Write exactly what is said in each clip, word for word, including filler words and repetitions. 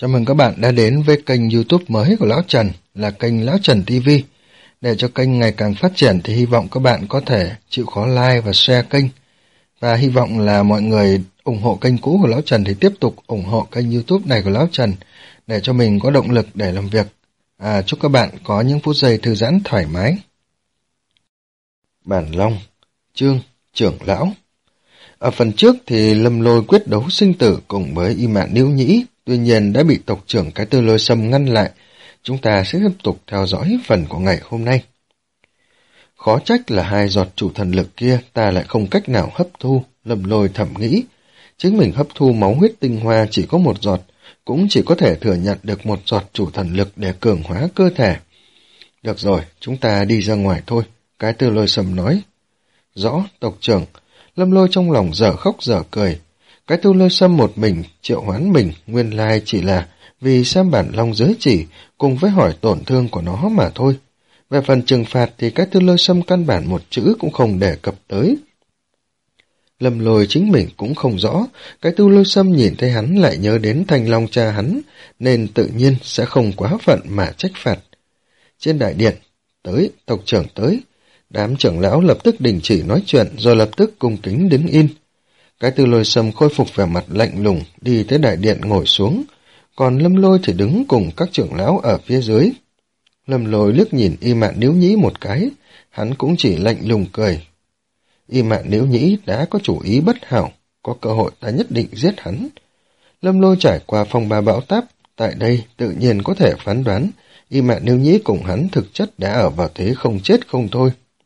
Chào mừng các bạn đã đến với kênh YouTube mới của Lão Trần là kênh Lão Trần ti vi. Để cho kênh ngày càng phát triển thì hy vọng các bạn có thể chịu khó like và share kênh. Và hy vọng là mọi người ủng hộ kênh cũ của Lão Trần thì tiếp tục ủng hộ kênh YouTube này của Lão Trần để cho mình có động lực để làm việc. À, chúc các bạn có những phút giây thư giãn thoải mái. Bản Long, chương trưởng lão. Ở phần trước thì Lâm Lôi quyết đấu sinh tử cùng với Y Mạn Níu Nhĩ, tuy nhiên đã bị tộc trưởng Cái Tư Lôi Sâm ngăn lại. Chúng ta sẽ tiếp tục theo dõi phần của ngày hôm nay. Khó trách là hai giọt chủ thần lực kia ta lại không cách nào hấp thu, Lâm Lôi thầm nghĩ. Chính mình hấp thu máu huyết tinh hoa chỉ có một giọt, cũng chỉ có thể thừa nhận được một giọt chủ thần lực để cường hóa cơ thể. Được rồi, chúng ta đi ra ngoài thôi, Cái Tư Lôi Sâm nói. Rõ, tộc trưởng. Lâm Lôi trong lòng dở khóc dở cười. Cái Tư Lôi Sâm một mình triệu hoán mình nguyên lai chỉ là vì xem bản long giới chỉ cùng với hỏi tổn thương của nó mà thôi. Về phần trừng phạt thì Cái Tư Lôi Sâm căn bản một chữ cũng không đề cập tới. Lâm Lôi chính mình cũng không rõ, Cái Tư Lôi Sâm nhìn thấy hắn lại nhớ đến Thanh Long cha hắn, nên tự nhiên sẽ không quá phận mà trách phạt. Trên đại điện, tới, tộc trưởng tới. Đám trưởng lão lập tức đình chỉ nói chuyện rồi lập tức cung kính đứng yên. Cái Tư Lôi Sâm khôi phục vẻ mặt lạnh lùng đi tới đại điện ngồi xuống, còn Lâm Lôi thì đứng cùng các trưởng lão ở phía dưới. Lâm Lôi liếc nhìn Y Mạn Níu Nhĩ một cái, hắn cũng chỉ lạnh lùng cười. Y Mạn Níu Nhĩ đã có chủ ý bất hảo, có cơ hội ta nhất định giết hắn. Lâm Lôi trải qua phong ba bão táp, tại đây tự nhiên có thể phán đoán Y Mạn Níu Nhĩ cùng hắn thực chất đã ở vào thế không chết không thôi.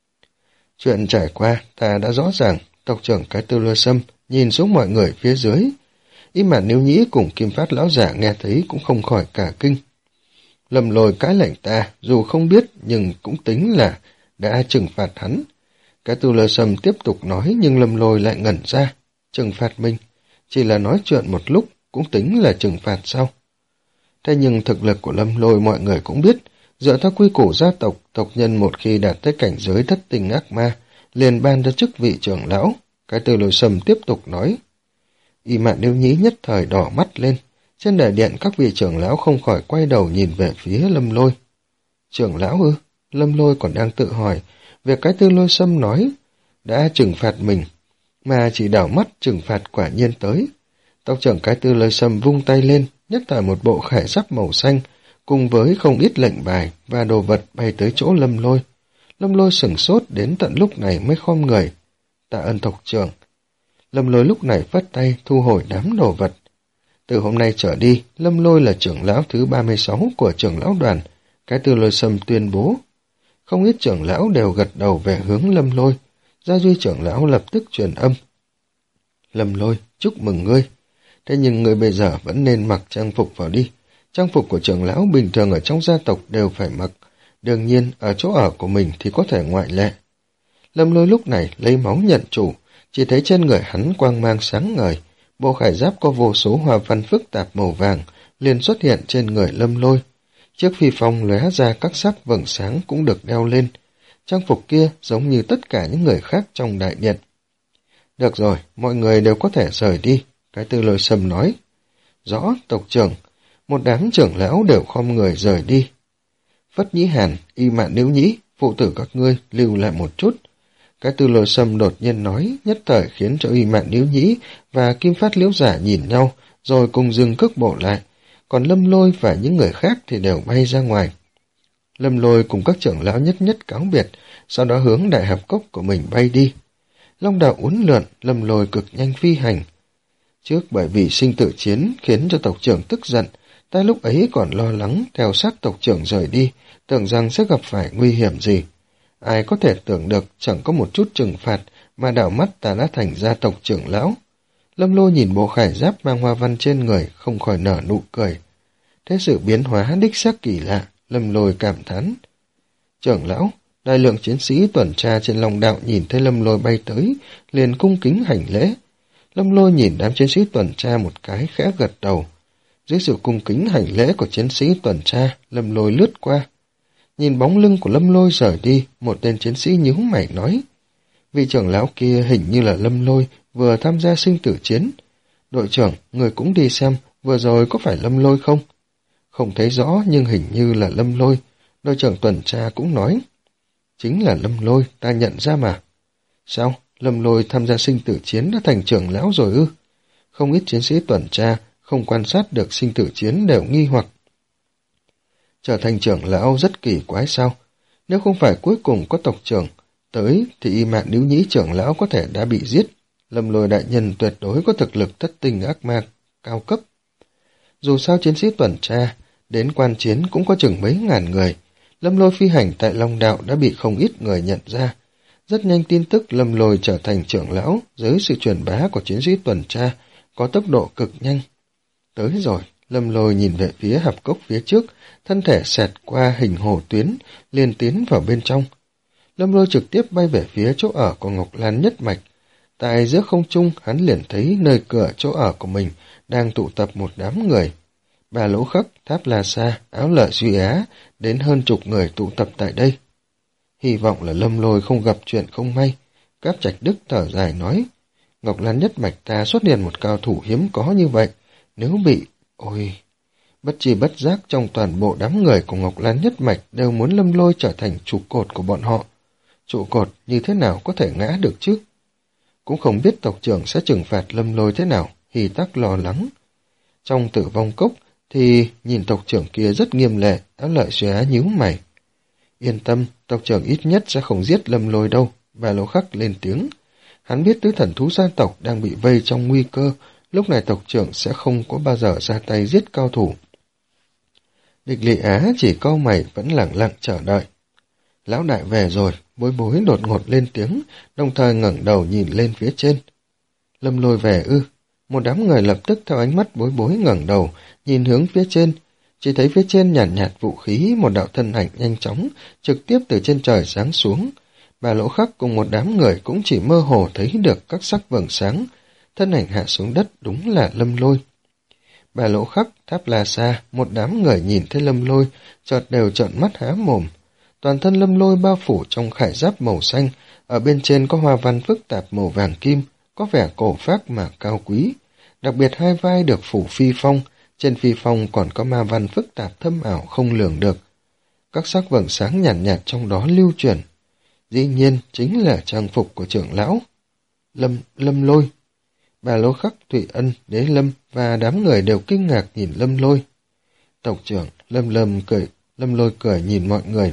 Chuyện trải qua ta đã rõ ràng, tộc trưởng Cái Tư Lôi Sâm nhìn xuống mọi người phía dưới. Y Mạn Níu Nhĩ cùng Kim Phát lão giả nghe thấy cũng không khỏi cả kinh. Lâm Lôi cãi lệnh ta, dù không biết nhưng cũng tính là đã trừng phạt hắn. Cái Tư Lôi Sâm tiếp tục nói nhưng Lâm Lôi lại ngẩn ra. Trừng phạt mình, chỉ là nói chuyện một lúc cũng tính là trừng phạt sao? Thế nhưng thực lực của Lâm Lôi mọi người cũng biết, dựa theo quy củ gia tộc, tộc nhân một khi đạt tới cảnh giới thất tình ác ma, liền ban ra chức vị trưởng lão. Cái Tư Lôi Sâm tiếp tục nói. Y Mạn Níu Nhĩ nhất thời đỏ mắt lên. Trên đại điện các vị trưởng lão không khỏi quay đầu nhìn về phía Lâm Lôi. Trưởng lão ư? Lâm Lôi còn đang tự hỏi. Việc Cái Tư Lôi Sâm nói đã trừng phạt mình, mà chỉ đảo mắt trừng phạt quả nhiên tới. Tộc trưởng Cái Tư Lôi Sâm vung tay lên, nhất thời một bộ khải giáp màu xanh, cùng với không ít lệnh bài và đồ vật bay tới chỗ Lâm Lôi. Lâm Lôi sửng sốt đến tận lúc này mới khom người. Tạ ơn tộc trưởng. Lâm Lôi lúc này phất tay thu hồi đám đồ vật. Từ hôm nay trở đi, Lâm Lôi là trưởng lão thứ ba mươi sáu của trưởng lão đoàn. Cái Tư Lôi Sâm tuyên bố. Không ít trưởng lão đều gật đầu về hướng Lâm Lôi. Gia Duy trưởng lão lập tức truyền âm. Lâm Lôi, chúc mừng ngươi. Thế nhưng ngươi bây giờ vẫn nên mặc trang phục vào đi. Trang phục của trưởng lão bình thường ở trong gia tộc đều phải mặc. Đương nhiên, ở chỗ ở của mình thì có thể ngoại lệ. Lâm Lôi lúc này lấy máu nhận chủ, chỉ thấy trên người hắn quang mang sáng ngời. Bộ khải giáp có vô số hoa văn phức tạp màu vàng liền xuất hiện trên người Lâm Lôi. Chiếc phi phong lóe ra các sắc vầng sáng cũng được đeo lên. Trang phục kia giống như tất cả những người khác trong đại điện. Được rồi, mọi người đều có thể rời đi, Cái Tư Lôi Sâm nói. Rõ, tộc trưởng. Một đám trưởng lão đều khom người rời đi. Phất Nhĩ Hàn, Y Mạn Níu Nhĩ, phụ tử các ngươi lưu lại một chút. Cái Tư Lôi Sâm đột nhiên nói, nhất thời khiến cho Y Mạn Níu Nhĩ và Kim Phát Liễu Giả nhìn nhau, rồi cùng dừng cước bộ lại. Còn Lâm Lôi và những người khác thì đều bay ra ngoài. Lâm Lôi cùng các trưởng lão nhất nhất cáo biệt, sau đó hướng đại hạp cốc của mình bay đi. Long đạo uốn lượn, Lâm Lôi cực nhanh phi hành. Trước bởi vì sinh tử chiến khiến cho tộc trưởng tức giận, ta lúc ấy còn lo lắng theo sát tộc trưởng rời đi, tưởng rằng sẽ gặp phải nguy hiểm gì. Ai có thể tưởng được chẳng có một chút trừng phạt mà đảo mắt ta đã thành gia tộc trưởng lão. Lâm Lôi nhìn bộ khải giáp mang hoa văn trên người không khỏi nở nụ cười. Thế sự biến hóa đích xác kỳ lạ, Lâm Lôi cảm thán. Trưởng lão, đại lượng chiến sĩ tuần tra trên Long đạo nhìn thấy Lâm Lôi bay tới, liền cung kính hành lễ. Lâm Lôi nhìn đám chiến sĩ tuần tra một cái khẽ gật đầu. Dưới sự cung kính hành lễ của chiến sĩ tuần tra, Lâm Lôi lướt qua. Nhìn bóng lưng của Lâm Lôi rời đi, một tên chiến sĩ nhíu mày nói. Vị trưởng lão kia hình như là Lâm Lôi vừa tham gia sinh tử chiến. Đội trưởng, người cũng đi xem, vừa rồi có phải Lâm Lôi không? Không thấy rõ nhưng hình như là Lâm Lôi, đội trưởng tuần tra cũng nói. Chính là Lâm Lôi, ta nhận ra mà. Sao? Lâm Lôi tham gia sinh tử chiến đã thành trưởng lão rồi ư? Không ít chiến sĩ tuần tra không quan sát được sinh tử chiến đều nghi hoặc. Trở thành trưởng lão rất kỳ quái sao? Nếu không phải cuối cùng có tộc trưởng tới thì Y Mạn Níu Nhĩ trưởng lão có thể đã bị giết. Lâm Lôi đại nhân tuyệt đối có thực lực thất tinh ác ma cao cấp. Dù sao chiến sĩ tuần tra đến quan chiến cũng có chừng mấy ngàn người. Lâm Lôi phi hành tại Long Đạo đã bị không ít người nhận ra. Rất nhanh tin tức Lâm Lôi trở thành trưởng lão dưới sự truyền bá của chiến sĩ tuần tra có tốc độ cực nhanh. Tới rồi, Lâm Lôi nhìn về phía hạp cốc phía trước, thân thể xẹt qua hình hồ tuyến, liền tiến vào bên trong. Lâm Lôi trực tiếp bay về phía chỗ ở của Ngọc Lan Nhất Mạch. Tại giữa không trung, hắn liền thấy nơi cửa chỗ ở của mình đang tụ tập một đám người. Bà Lỗ Khắc, Tháp La Sa, Áo Lợi Duy Á, đến hơn chục người tụ tập tại đây. Hy vọng là Lâm Lôi không gặp chuyện không may. Cáp Trạch Đức thở dài nói, Ngọc Lan Nhất Mạch ta xuất hiện một cao thủ hiếm có như vậy, nếu bị... Ôi... Bất chi bất giác trong toàn bộ đám người của Ngọc Lan Nhất Mạch đều muốn Lâm Lôi trở thành trụ cột của bọn họ. Trụ cột như thế nào có thể ngã được chứ? Cũng không biết tộc trưởng sẽ trừng phạt Lâm Lôi thế nào, Hy Tắc lo lắng. Trong Tử Vong Cốc thì nhìn tộc trưởng kia rất nghiêm lệ, Áo Lợi Duy Á nhíu mày. Yên tâm, tộc trưởng ít nhất sẽ không giết Lâm Lôi đâu, Bà Lỗ Khắc lên tiếng. Hắn biết tứ thần thú gia tộc đang bị vây trong nguy cơ, lúc này tộc trưởng sẽ không có bao giờ ra tay giết cao thủ. Địch Lị Á chỉ cau mày vẫn lặng lặng chờ đợi. Lão đại về rồi, Bối Bối đột ngột lên tiếng, đồng thời ngẩng đầu nhìn lên phía trên. Lâm Lôi về ư? Một đám người lập tức theo ánh mắt Bối Bối ngẩng đầu, nhìn hướng phía trên. Chỉ thấy phía trên nhàn nhạt, nhạt vũ khí, một đạo thân ảnh nhanh chóng, trực tiếp từ trên trời giáng xuống. Bà Lỗ Khắc cùng một đám người cũng chỉ mơ hồ thấy được các sắc vầng sáng. Thân ảnh hạ xuống đất đúng là Lâm Lôi. Bà Lỗ Khắc, Tháp La Sa, một đám người nhìn thấy Lâm Lôi, chợt đều trợn mắt há mồm. Toàn thân Lâm Lôi bao phủ trong khải giáp màu xanh, ở bên trên có hoa văn phức tạp màu vàng kim, có vẻ cổ phác mà cao quý. Đặc biệt hai vai được phủ phi phong, trên phi phong còn có ma văn phức tạp thâm ảo không lường được. Các sắc vầng sáng nhàn nhạt, nhạt trong đó lưu chuyển. Dĩ nhiên chính là trang phục của trưởng lão. Lâm, Lâm Lôi. Bà Lỗ Khắc, Thụy Ân, Đế Lâm và đám người đều kinh ngạc nhìn Lâm Lôi. Tộc trưởng, Lâm Lâm cười, Lâm Lôi cười nhìn mọi người.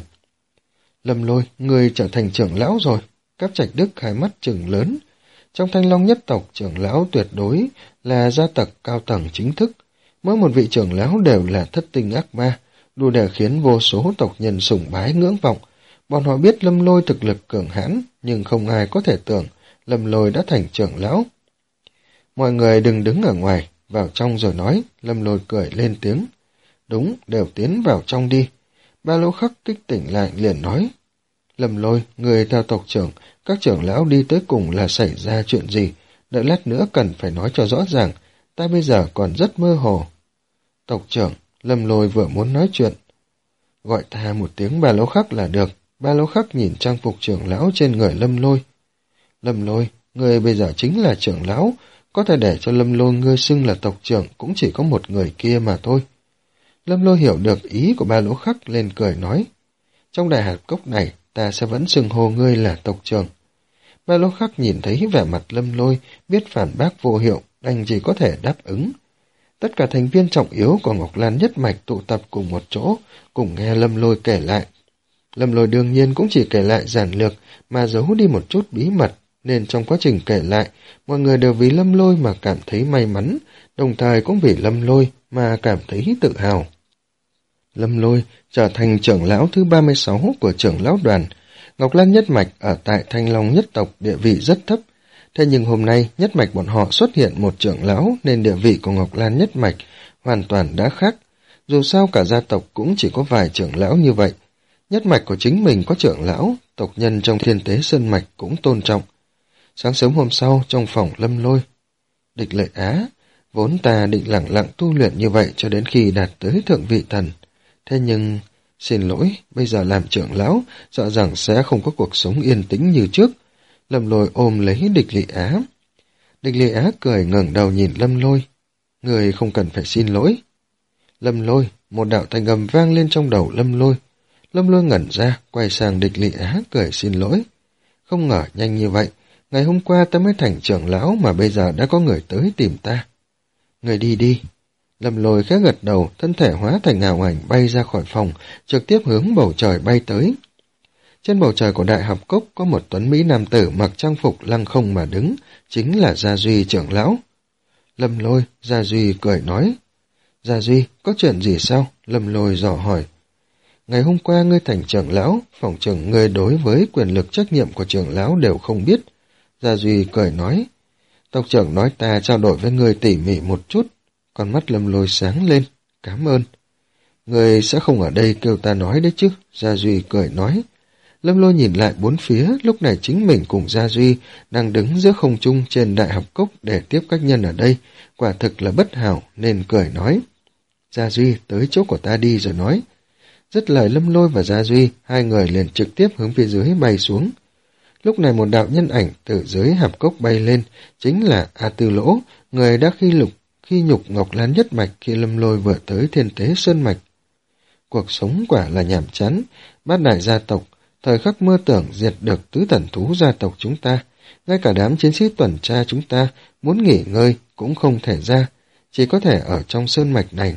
Lâm Lôi, người trở thành trưởng lão rồi. Cáp Trạch Đức hai mắt trừng lớn. Trong Thanh Long nhất tộc, trưởng lão tuyệt đối là gia tộc cao tầng chính thức. Mỗi một vị trưởng lão đều là thất tinh ác ma, đủ để khiến vô số tộc nhân sùng bái ngưỡng vọng. Bọn họ biết Lâm Lôi thực lực cường hãn, nhưng không ai có thể tưởng Lâm Lôi đã thành trưởng lão. Mọi người đừng đứng ở ngoài, vào trong rồi nói, Lâm Lôi cười lên tiếng. Đúng, đều tiến vào trong đi. Ba Lỗ Khắc kích tỉnh lại liền nói. Lâm Lôi, người theo tộc trưởng, các trưởng lão đi tới cùng là xảy ra chuyện gì, đợi lát nữa cần phải nói cho rõ ràng, ta bây giờ còn rất mơ hồ. Tộc trưởng, Lâm Lôi vừa muốn nói chuyện. Gọi ta một tiếng Ba Lỗ Khắc là được. Ba Lỗ Khắc nhìn trang phục trưởng lão trên người Lâm Lôi. Lâm Lôi, người bây giờ chính là trưởng lão, có thể để cho Lâm Lôi ngươi xưng là tộc trưởng cũng chỉ có một người kia mà thôi. Lâm Lôi hiểu được ý của Ba Lỗ Khắc lên cười nói. Trong đại hạt cốc này, ta sẽ vẫn xưng hô ngươi là tộc trưởng. Ba Lỗ Khắc nhìn thấy vẻ mặt Lâm Lôi, biết phản bác vô hiệu, đành chỉ có thể đáp ứng. Tất cả thành viên trọng yếu của Ngọc Lan Nhất Mạch tụ tập cùng một chỗ, cùng nghe Lâm Lôi kể lại. Lâm Lôi đương nhiên cũng chỉ kể lại giản lược mà giấu đi một chút bí mật, nên trong quá trình kể lại, mọi người đều vì Lâm Lôi mà cảm thấy may mắn, đồng thời cũng vì Lâm Lôi mà cảm thấy tự hào. Lâm Lôi trở thành trưởng lão thứ ba mươi sáu của trưởng lão đoàn. Ngọc Lan Nhất Mạch ở tại Thanh Long nhất tộc địa vị rất thấp, thế nhưng hôm nay Nhất Mạch bọn họ xuất hiện một trưởng lão nên địa vị của Ngọc Lan Nhất Mạch hoàn toàn đã khác. Dù sao cả gia tộc cũng chỉ có vài trưởng lão như vậy. Nhất Mạch của chính mình có trưởng lão, tộc nhân trong Thiên Tế Sơn Mạch cũng tôn trọng. Sáng sớm hôm sau trong phòng Lâm Lôi. Địch Lợi Á, vốn ta định lặng lặng tu luyện như vậy cho đến khi đạt tới thượng vị thần. Thế nhưng, xin lỗi, bây giờ làm trưởng lão, sợ rằng sẽ không có cuộc sống yên tĩnh như trước. Lâm Lôi ôm lấy Địch Lị Á. Địch Lị Á cười ngẩng đầu nhìn Lâm Lôi. Người không cần phải xin lỗi. Lâm Lôi, một đạo thanh âm vang lên trong đầu Lâm Lôi. Lâm Lôi ngẩn ra, quay sang Địch Lị Á cười xin lỗi. Không ngờ nhanh như vậy, ngày hôm qua ta mới thành trưởng lão mà bây giờ đã có người tới tìm ta. Người đi đi. Lâm Lôi khẽ gật đầu, thân thể hóa thành ảo ảnh bay ra khỏi phòng, trực tiếp hướng bầu trời bay tới. Trên bầu trời của Đại Học Cốc có một tuấn mỹ nam tử mặc trang phục lăng không mà đứng, chính là Gia Duy trưởng lão. Lâm Lôi, Gia Duy cười nói. Gia Duy, có chuyện gì sao? Lâm Lôi dò hỏi. Ngày hôm qua ngươi thành trưởng lão, phòng trưởng ngươi đối với quyền lực trách nhiệm của trưởng lão đều không biết. Gia Duy cười nói. Tộc trưởng nói ta trao đổi với ngươi tỉ mỉ một chút. Con mắt Lâm Lôi sáng lên. Cảm ơn. Ngươi sẽ không ở đây kêu ta nói đấy chứ. Gia Duy cười nói. Lâm Lôi nhìn lại bốn phía, lúc này chính mình cùng Gia Duy đang đứng giữa không trung trên Đại Học Cốc để tiếp khách nhân ở đây. Quả thực là bất hảo nên cười nói. Gia Duy tới chỗ của ta đi rồi nói. Dứt lời Lâm Lôi và Gia Duy, hai người liền trực tiếp hướng phía dưới bay xuống. Lúc này một đạo nhân ảnh từ dưới hạp cốc bay lên, chính là A Tư Lỗ, người đã khi lục khi nhục Ngọc Lan Nhất Mạch khi Lâm Lôi vừa tới Thiên Tế Sơn Mạch. Cuộc sống quả là nhàm chán, bát đại gia tộc, thời khắc mơ tưởng diệt được tứ thần thú gia tộc chúng ta, ngay cả đám chiến sĩ tuần tra chúng ta muốn nghỉ ngơi cũng không thể ra, chỉ có thể ở trong sơn mạch này.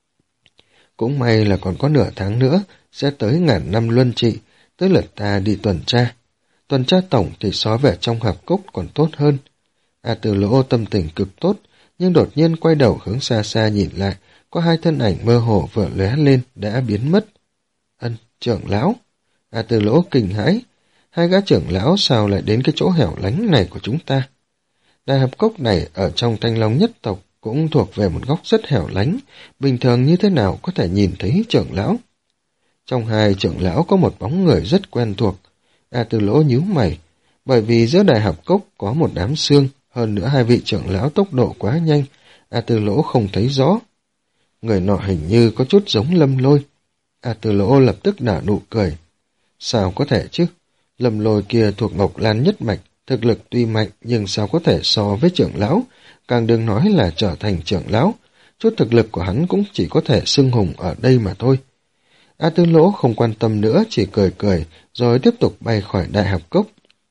Cũng may là còn có nửa tháng nữa, sẽ tới ngàn năm luân trị, tới lượt ta đi tuần tra. Tuần tra tổng thì so về trong hạp cốc còn tốt hơn. A Tư Lỗ tâm tình cực tốt, nhưng đột nhiên quay đầu hướng xa xa nhìn lại, có hai thân ảnh mơ hồ vừa lóe lên đã biến mất. Ân, trưởng lão. A Tư Lỗ kinh hãi, hai gã trưởng lão sao lại đến cái chỗ hẻo lánh này của chúng ta? Đại hạp cốc này ở trong Thanh Long nhất tộc cũng thuộc về một góc rất hẻo lánh, bình thường như thế nào có thể nhìn thấy trưởng lão. Trong hai trưởng lão có một bóng người rất quen thuộc. A Tư Lỗ nhíu mày, bởi vì giữa Đại hạp cốc có một đám xương, hơn nữa hai vị trưởng lão tốc độ quá nhanh, A Tư Lỗ không thấy rõ. Người nọ hình như có chút giống Lâm Lôi. A Tư Lỗ lập tức nở nụ cười. Sao có thể chứ? Lâm Lôi kia thuộc Ngọc Lan Nhất Mạch, thực lực tuy mạnh nhưng sao có thể so với trưởng lão, càng đừng nói là trở thành trưởng lão, chút thực lực của hắn cũng chỉ có thể xưng hùng ở đây mà thôi. A Tư Lỗ không quan tâm nữa, chỉ cười cười, rồi tiếp tục bay khỏi Đại Hạp Cốc.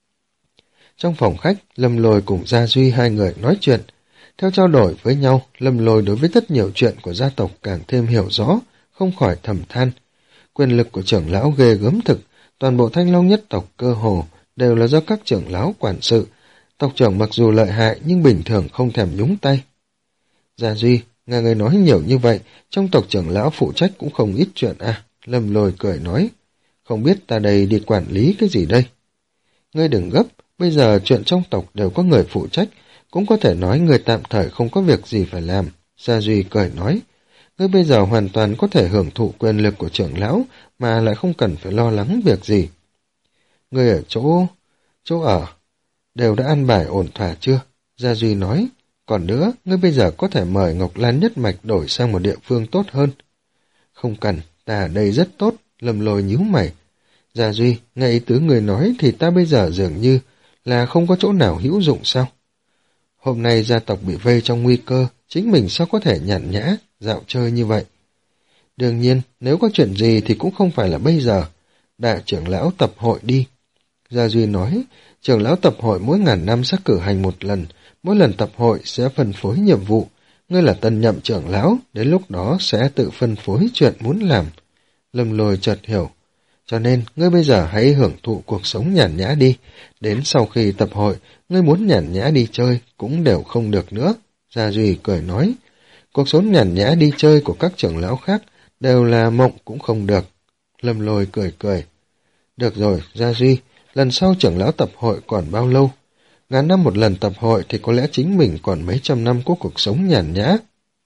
Trong phòng khách, Lâm Lôi cùng Gia Duy hai người nói chuyện. Theo trao đổi với nhau, Lâm Lôi đối với rất nhiều chuyện của gia tộc càng thêm hiểu rõ, không khỏi thầm than. Quyền lực của trưởng lão ghê gớm thực, toàn bộ Thanh Long nhất tộc cơ hồ đều là do các trưởng lão quản sự. Tộc trưởng mặc dù lợi hại nhưng bình thường không thèm nhúng tay. Gia Duy, nghe người nói nhiều như vậy, trong tộc trưởng lão phụ trách cũng không ít chuyện à. Lâm Lôi cười nói, không biết ta đây đi quản lý cái gì đây? Ngươi đừng gấp, bây giờ chuyện trong tộc đều có người phụ trách, cũng có thể nói người tạm thời không có việc gì phải làm. Gia Duy cười nói, ngươi bây giờ hoàn toàn có thể hưởng thụ quyền lực của trưởng lão mà lại không cần phải lo lắng việc gì. Ngươi ở chỗ... chỗ ở... đều đã ăn bài ổn thỏa chưa? Gia Duy nói, còn nữa, ngươi bây giờ có thể mời Ngọc Lan Nhất Mạch đổi sang một địa phương tốt hơn. Không cần, ta ở đây rất tốt, Lâm Lôi nhíu mày. Gia Duy, nghe ý tứ người nói thì ta bây giờ dường như là không có chỗ nào hữu dụng sao? Hôm nay gia tộc bị vây trong nguy cơ, chính mình sao có thể nhàn nhã, dạo chơi như vậy? Đương nhiên, nếu có chuyện gì thì cũng không phải là bây giờ. Đại trưởng lão tập hội đi. Gia Duy nói, trưởng lão tập hội mỗi ngàn năm sẽ cử hành một lần, mỗi lần tập hội sẽ phân phối nhiệm vụ. Ngươi là tân nhậm trưởng lão, đến lúc đó sẽ tự phân phối chuyện muốn làm. Lâm Lôi chợt hiểu. Cho nên, ngươi bây giờ hãy hưởng thụ cuộc sống nhàn nhã đi. Đến sau khi tập hội, ngươi muốn nhàn nhã đi chơi cũng đều không được nữa. Gia Duy cười nói, cuộc sống nhàn nhã đi chơi của các trưởng lão khác đều là mộng cũng không được. Lâm Lôi cười cười. Được rồi, Gia Duy, lần sau trưởng lão tập hội còn bao lâu? Ngàn năm một lần tập hội thì có lẽ chính mình còn mấy trăm năm có cuộc sống nhàn nhã.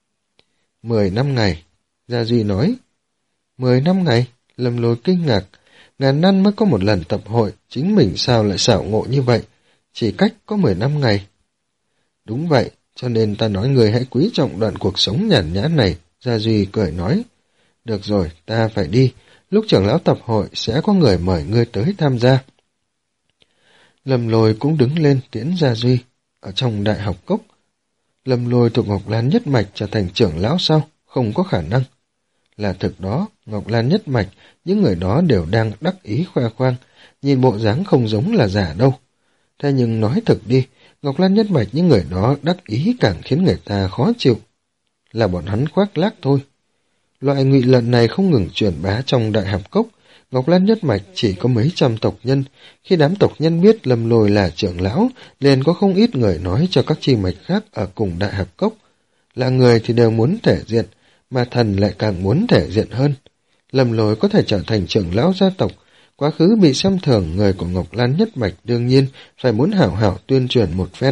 Mười năm ngày, Gia Duy nói. Mười năm ngày? Lâm Lôi kinh ngạc. Ngàn năm mới có một lần tập hội, chính mình sao lại xảo ngộ như vậy? Chỉ cách có mười năm ngày. Đúng vậy, cho nên ta nói người hãy quý trọng đoạn cuộc sống nhàn nhã này. Gia Duy cười nói. Được rồi, ta phải đi. Lúc trưởng lão tập hội sẽ có người mời ngươi tới tham gia. Lâm Lôi cũng đứng lên tiễn Gia Duy. Ở trong Đại Học Cốc, Lâm Lôi thuộc Ngọc Lan nhất mạch trở thành trưởng lão sao? Không có khả năng. Là thực đó, Ngọc Lan nhất mạch, những người đó đều đang đắc ý khoe khoang, nhìn bộ dáng không giống là giả đâu. Thế nhưng nói thực đi, Ngọc Lan nhất mạch những người đó đắc ý càng khiến người ta khó chịu. Là bọn hắn khoác lác thôi. Loại ngụy lận này không ngừng truyền bá trong Đại Hạp Cốc. Ngọc Lan nhất mạch chỉ có mấy trăm tộc nhân. Khi đám tộc nhân biết Lâm Lôi là trưởng lão, liền có không ít người nói cho các chi mạch khác ở cùng Đại Hạp Cốc. Là người thì đều muốn thể diện, mà thần lại càng muốn thể diện hơn. Lâm Lôi có thể trở thành trưởng lão gia tộc, quá khứ bị xem thường người của Ngọc Lan nhất mạch đương nhiên phải muốn hảo hảo tuyên truyền một phen.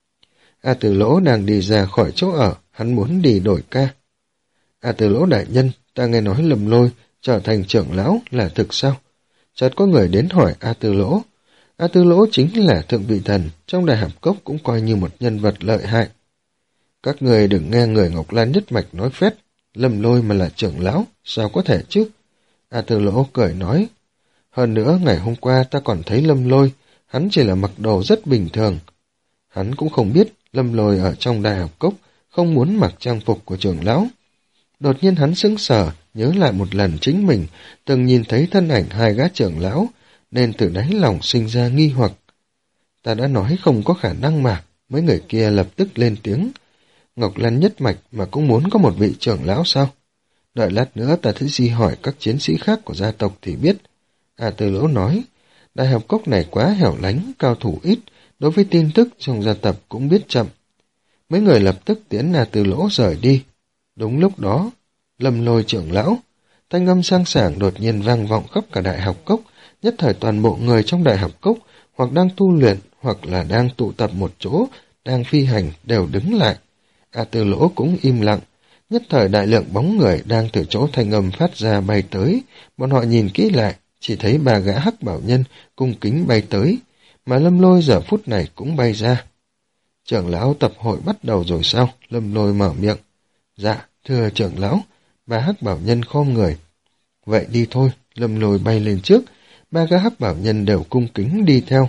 A Từ Lỗ đang đi ra khỏi chỗ ở, hắn muốn đi đổi ca. A Từ Lỗ đại nhân, ta nghe nói Lâm Lôi trở thành trưởng lão là thực sao? Chợt có người đến hỏi A Từ Lỗ. A Từ Lỗ chính là thượng vị thần, trong Đại Hạp Cốc cũng coi như một nhân vật lợi hại. Các người đừng nghe người Ngọc Lan nhất mạch nói phét, Lâm Lôi mà là trưởng lão, sao có thể chứ? A Từ Lỗ cười nói. Hơn nữa, ngày hôm qua ta còn thấy Lâm Lôi, hắn chỉ là mặc đồ rất bình thường. Hắn cũng không biết Lâm Lôi ở trong Đại Hạp Cốc không muốn mặc trang phục của trưởng lão. Đột nhiên hắn sững sờ, nhớ lại một lần chính mình từng nhìn thấy thân ảnh hai gã trưởng lão, nên từ đáy lòng sinh ra nghi hoặc. Ta đã nói không có khả năng mà, mấy người kia lập tức lên tiếng. Ngọc Lan nhất mạch mà cũng muốn có một vị trưởng lão sao? Đợi lát nữa ta thử di hỏi các chiến sĩ khác của gia tộc thì biết. A Từ Lỗ nói, Đại Hạp Cốc này quá hẻo lánh, cao thủ ít, đối với tin tức trong gia tộc cũng biết chậm. Mấy người lập tức tiễn A Từ Lỗ rời đi. Đúng lúc đó, Lâm Lôi trưởng lão, thanh âm sang sảng đột nhiên vang vọng khắp cả Đại Hạp Cốc, nhất thời toàn bộ người trong Đại Hạp Cốc hoặc đang tu luyện hoặc là đang tụ tập một chỗ, đang phi hành đều đứng lại. A Từ Lỗ cũng im lặng, nhất thời đại lượng bóng người đang từ chỗ thanh âm phát ra bay tới, bọn họ nhìn kỹ lại, chỉ thấy ba gã hắc bảo nhân cung kính bay tới, mà Lâm Lôi giờ phút này cũng bay ra. Trưởng lão tập hội bắt đầu rồi sao? Lâm Lôi mở miệng. Dạ, thưa trưởng lão, ba hắc bảo nhân khom người. Vậy đi thôi, Lâm Lôi bay lên trước, ba gã hắc bảo nhân đều cung kính đi theo.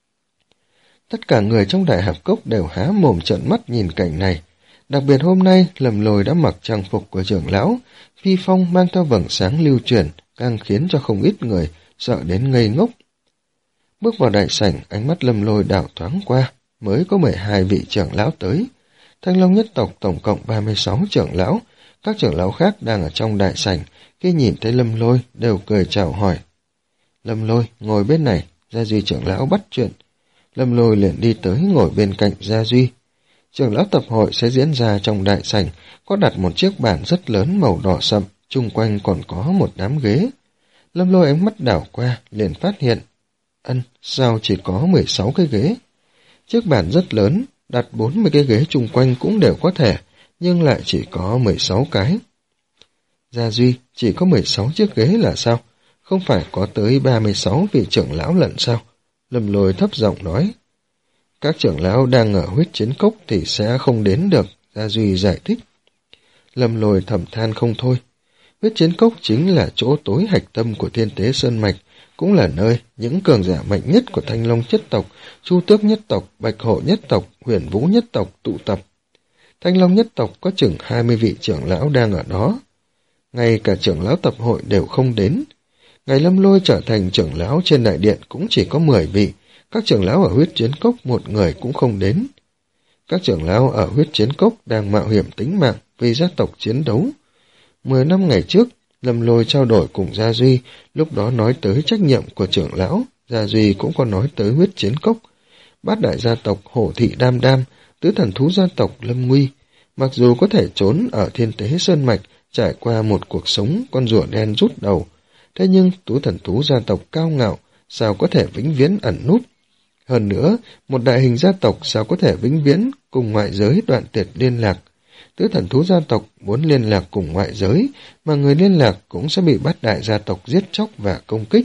Tất cả người trong Đại Hạp Cốc đều há mồm trợn mắt nhìn cảnh này. Đặc biệt hôm nay, Lâm Lôi đã mặc trang phục của trưởng lão, phi phong mang theo vầng sáng lưu truyền, càng khiến cho không ít người sợ đến ngây ngốc. Bước vào đại sảnh, ánh mắt Lâm Lôi đảo thoáng qua, mới có mười hai vị trưởng lão tới. Thanh Long nhất tộc tổng cộng ba mươi sáu trưởng lão, các trưởng lão khác đang ở trong đại sảnh, khi nhìn thấy Lâm Lôi đều cười chào hỏi. Lâm Lôi, ngồi bên này, Gia Duy trưởng lão bắt chuyện. Lâm Lôi liền đi tới ngồi bên cạnh Gia Duy. Trưởng lão tập hội sẽ diễn ra trong đại sảnh, có đặt một chiếc bàn rất lớn màu đỏ sậm, chung quanh còn có một đám ghế. Lâm Lôi ánh mắt đảo qua, liền phát hiện. Ân, sao chỉ có mười sáu cái ghế? Chiếc bàn rất lớn, đặt bốn mươi cái ghế chung quanh cũng đều có thể, nhưng lại chỉ có mười sáu cái. Gia Duy, chỉ có mười sáu chiếc ghế là sao? Không phải có tới ba mươi sáu vị trưởng lão lận sao? Lâm Lôi thấp giọng nói. Các trưởng lão đang ở huyết chiến cốc thì sẽ không đến được, Gia Duy giải thích. Lâm Lôi thầm than không thôi. Huyết chiến cốc chính là chỗ tối hạch tâm của Thiên Tế Sơn Mạch, cũng là nơi những cường giả mạnh nhất của Thanh Long nhất tộc, Chu Tước nhất tộc, Bạch Hổ nhất tộc, Huyền Vũ nhất tộc tụ tập. Thanh Long nhất tộc có chừng hai mươi vị trưởng lão đang ở đó. Ngay cả trưởng lão tập hội đều không đến. Ngày Lâm Lôi trở thành trưởng lão trên đại điện cũng chỉ có mười vị, các trưởng lão ở huyết chiến cốc một người cũng không đến. Các trưởng lão ở huyết chiến cốc đang mạo hiểm tính mạng vì gia tộc chiến đấu. Mười năm ngày trước, Lâm Lôi trao đổi cùng Gia Duy, lúc đó nói tới trách nhiệm của trưởng lão, Gia Duy cũng có nói tới huyết chiến cốc. Bát đại gia tộc Hổ Thị Đam Đam, tứ thần thú gia tộc Lâm Nguy, mặc dù có thể trốn ở Thiên Tế Sơn Mạch, trải qua một cuộc sống con rùa đen rút đầu, thế nhưng tứ thần thú gia tộc cao ngạo sao có thể vĩnh viễn ẩn núp. Hơn nữa, một đại hình gia tộc sao có thể vĩnh viễn cùng ngoại giới đoạn tuyệt liên lạc. Tứ thần thú gia tộc muốn liên lạc cùng ngoại giới, mà người liên lạc cũng sẽ bị bát đại gia tộc giết chóc và công kích.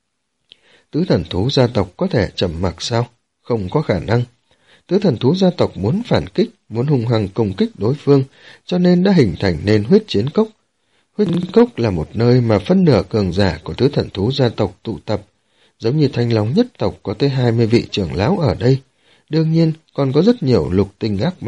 Tứ thần thú gia tộc có thể trầm mặc sao? Không có khả năng. Tứ thần thú gia tộc muốn phản kích, muốn hung hăng công kích đối phương, cho nên đã hình thành nên huyết chiến cốc. Huyết chiến cốc là một nơi mà phân nửa cường giả của tứ thần thú gia tộc tụ tập, giống như Thanh Long nhất tộc có tới hai mươi vị trưởng lão ở đây. Đương nhiên, còn có rất nhiều lục tinh ác ma,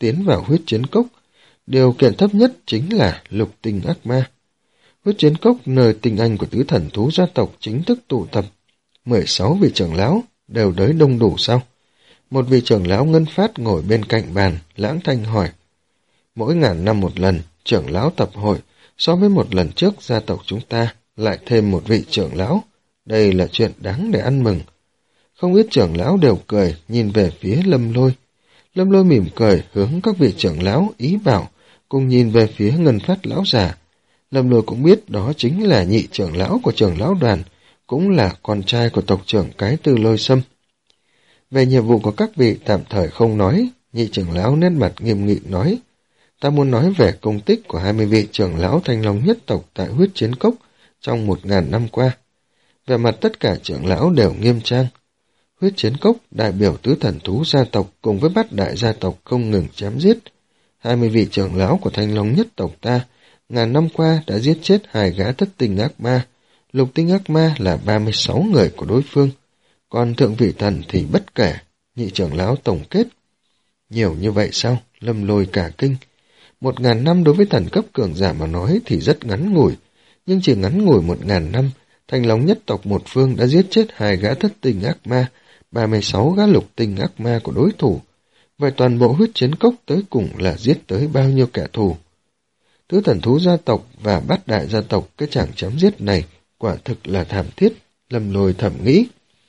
tiến vào huyết chiến cốc. Điều kiện thấp nhất chính là lục tinh ác ma. Huyết chiến cốc, nơi tinh anh của tứ thần thú gia tộc chính thức tụ tập. mười sáu vị trưởng lão đều tới đông đủ sao? Một vị trưởng lão ngân phát ngồi bên cạnh bàn, lãng thanh hỏi. Mỗi ngàn năm một lần, trưởng lão tập hội, so với một lần trước gia tộc chúng ta lại thêm một vị trưởng lão. Đây là chuyện đáng để ăn mừng. Không ít trưởng lão đều cười, nhìn về phía Lâm Lôi. Lâm Lôi mỉm cười hướng các vị trưởng lão ý bảo, cùng nhìn về phía ngân phát lão già. Lâm Lôi cũng biết đó chính là nhị trưởng lão của trưởng lão đoàn, cũng là con trai của tộc trưởng cái Tư Lôi Sâm. Về nhiệm vụ của các vị tạm thời không nói, nhị trưởng lão nét mặt nghiêm nghị nói. Ta muốn nói về công tích của hai mươi vị trưởng lão Thanh Long nhất tộc tại huyết chiến cốc trong một ngàn năm qua. Về mặt tất cả trưởng lão đều nghiêm trang. Huyết chiến cốc đại biểu tứ thần thú gia tộc cùng với bát đại gia tộc không ngừng chém giết. Hai mươi vị trưởng lão của Thanh Long nhất tộc ta, ngàn năm qua đã giết chết hai gã thất tinh ác ma. Lục tinh ác ma là ba mươi sáu người của đối phương. Còn thượng vị thần thì bất kể. Nhị trưởng lão tổng kết. Nhiều như vậy sao? Lâm Lôi cả kinh. Một ngàn năm đối với thần cấp cường giả mà nói thì rất ngắn ngủi. Nhưng chỉ ngắn ngủi một ngàn năm, Thanh Long nhất tộc một phương đã giết chết hai gã thất tinh ác ma, ba mươi sáu gã lục tinh ác ma của đối thủ. Vậy toàn bộ huyết chiến cốc tới cùng là giết tới bao nhiêu kẻ thù? Tứ thần thú gia tộc và bát đại gia tộc cái chàng chém giết này quả thực là thảm thiết, Lâm Lôi thầm nghĩ.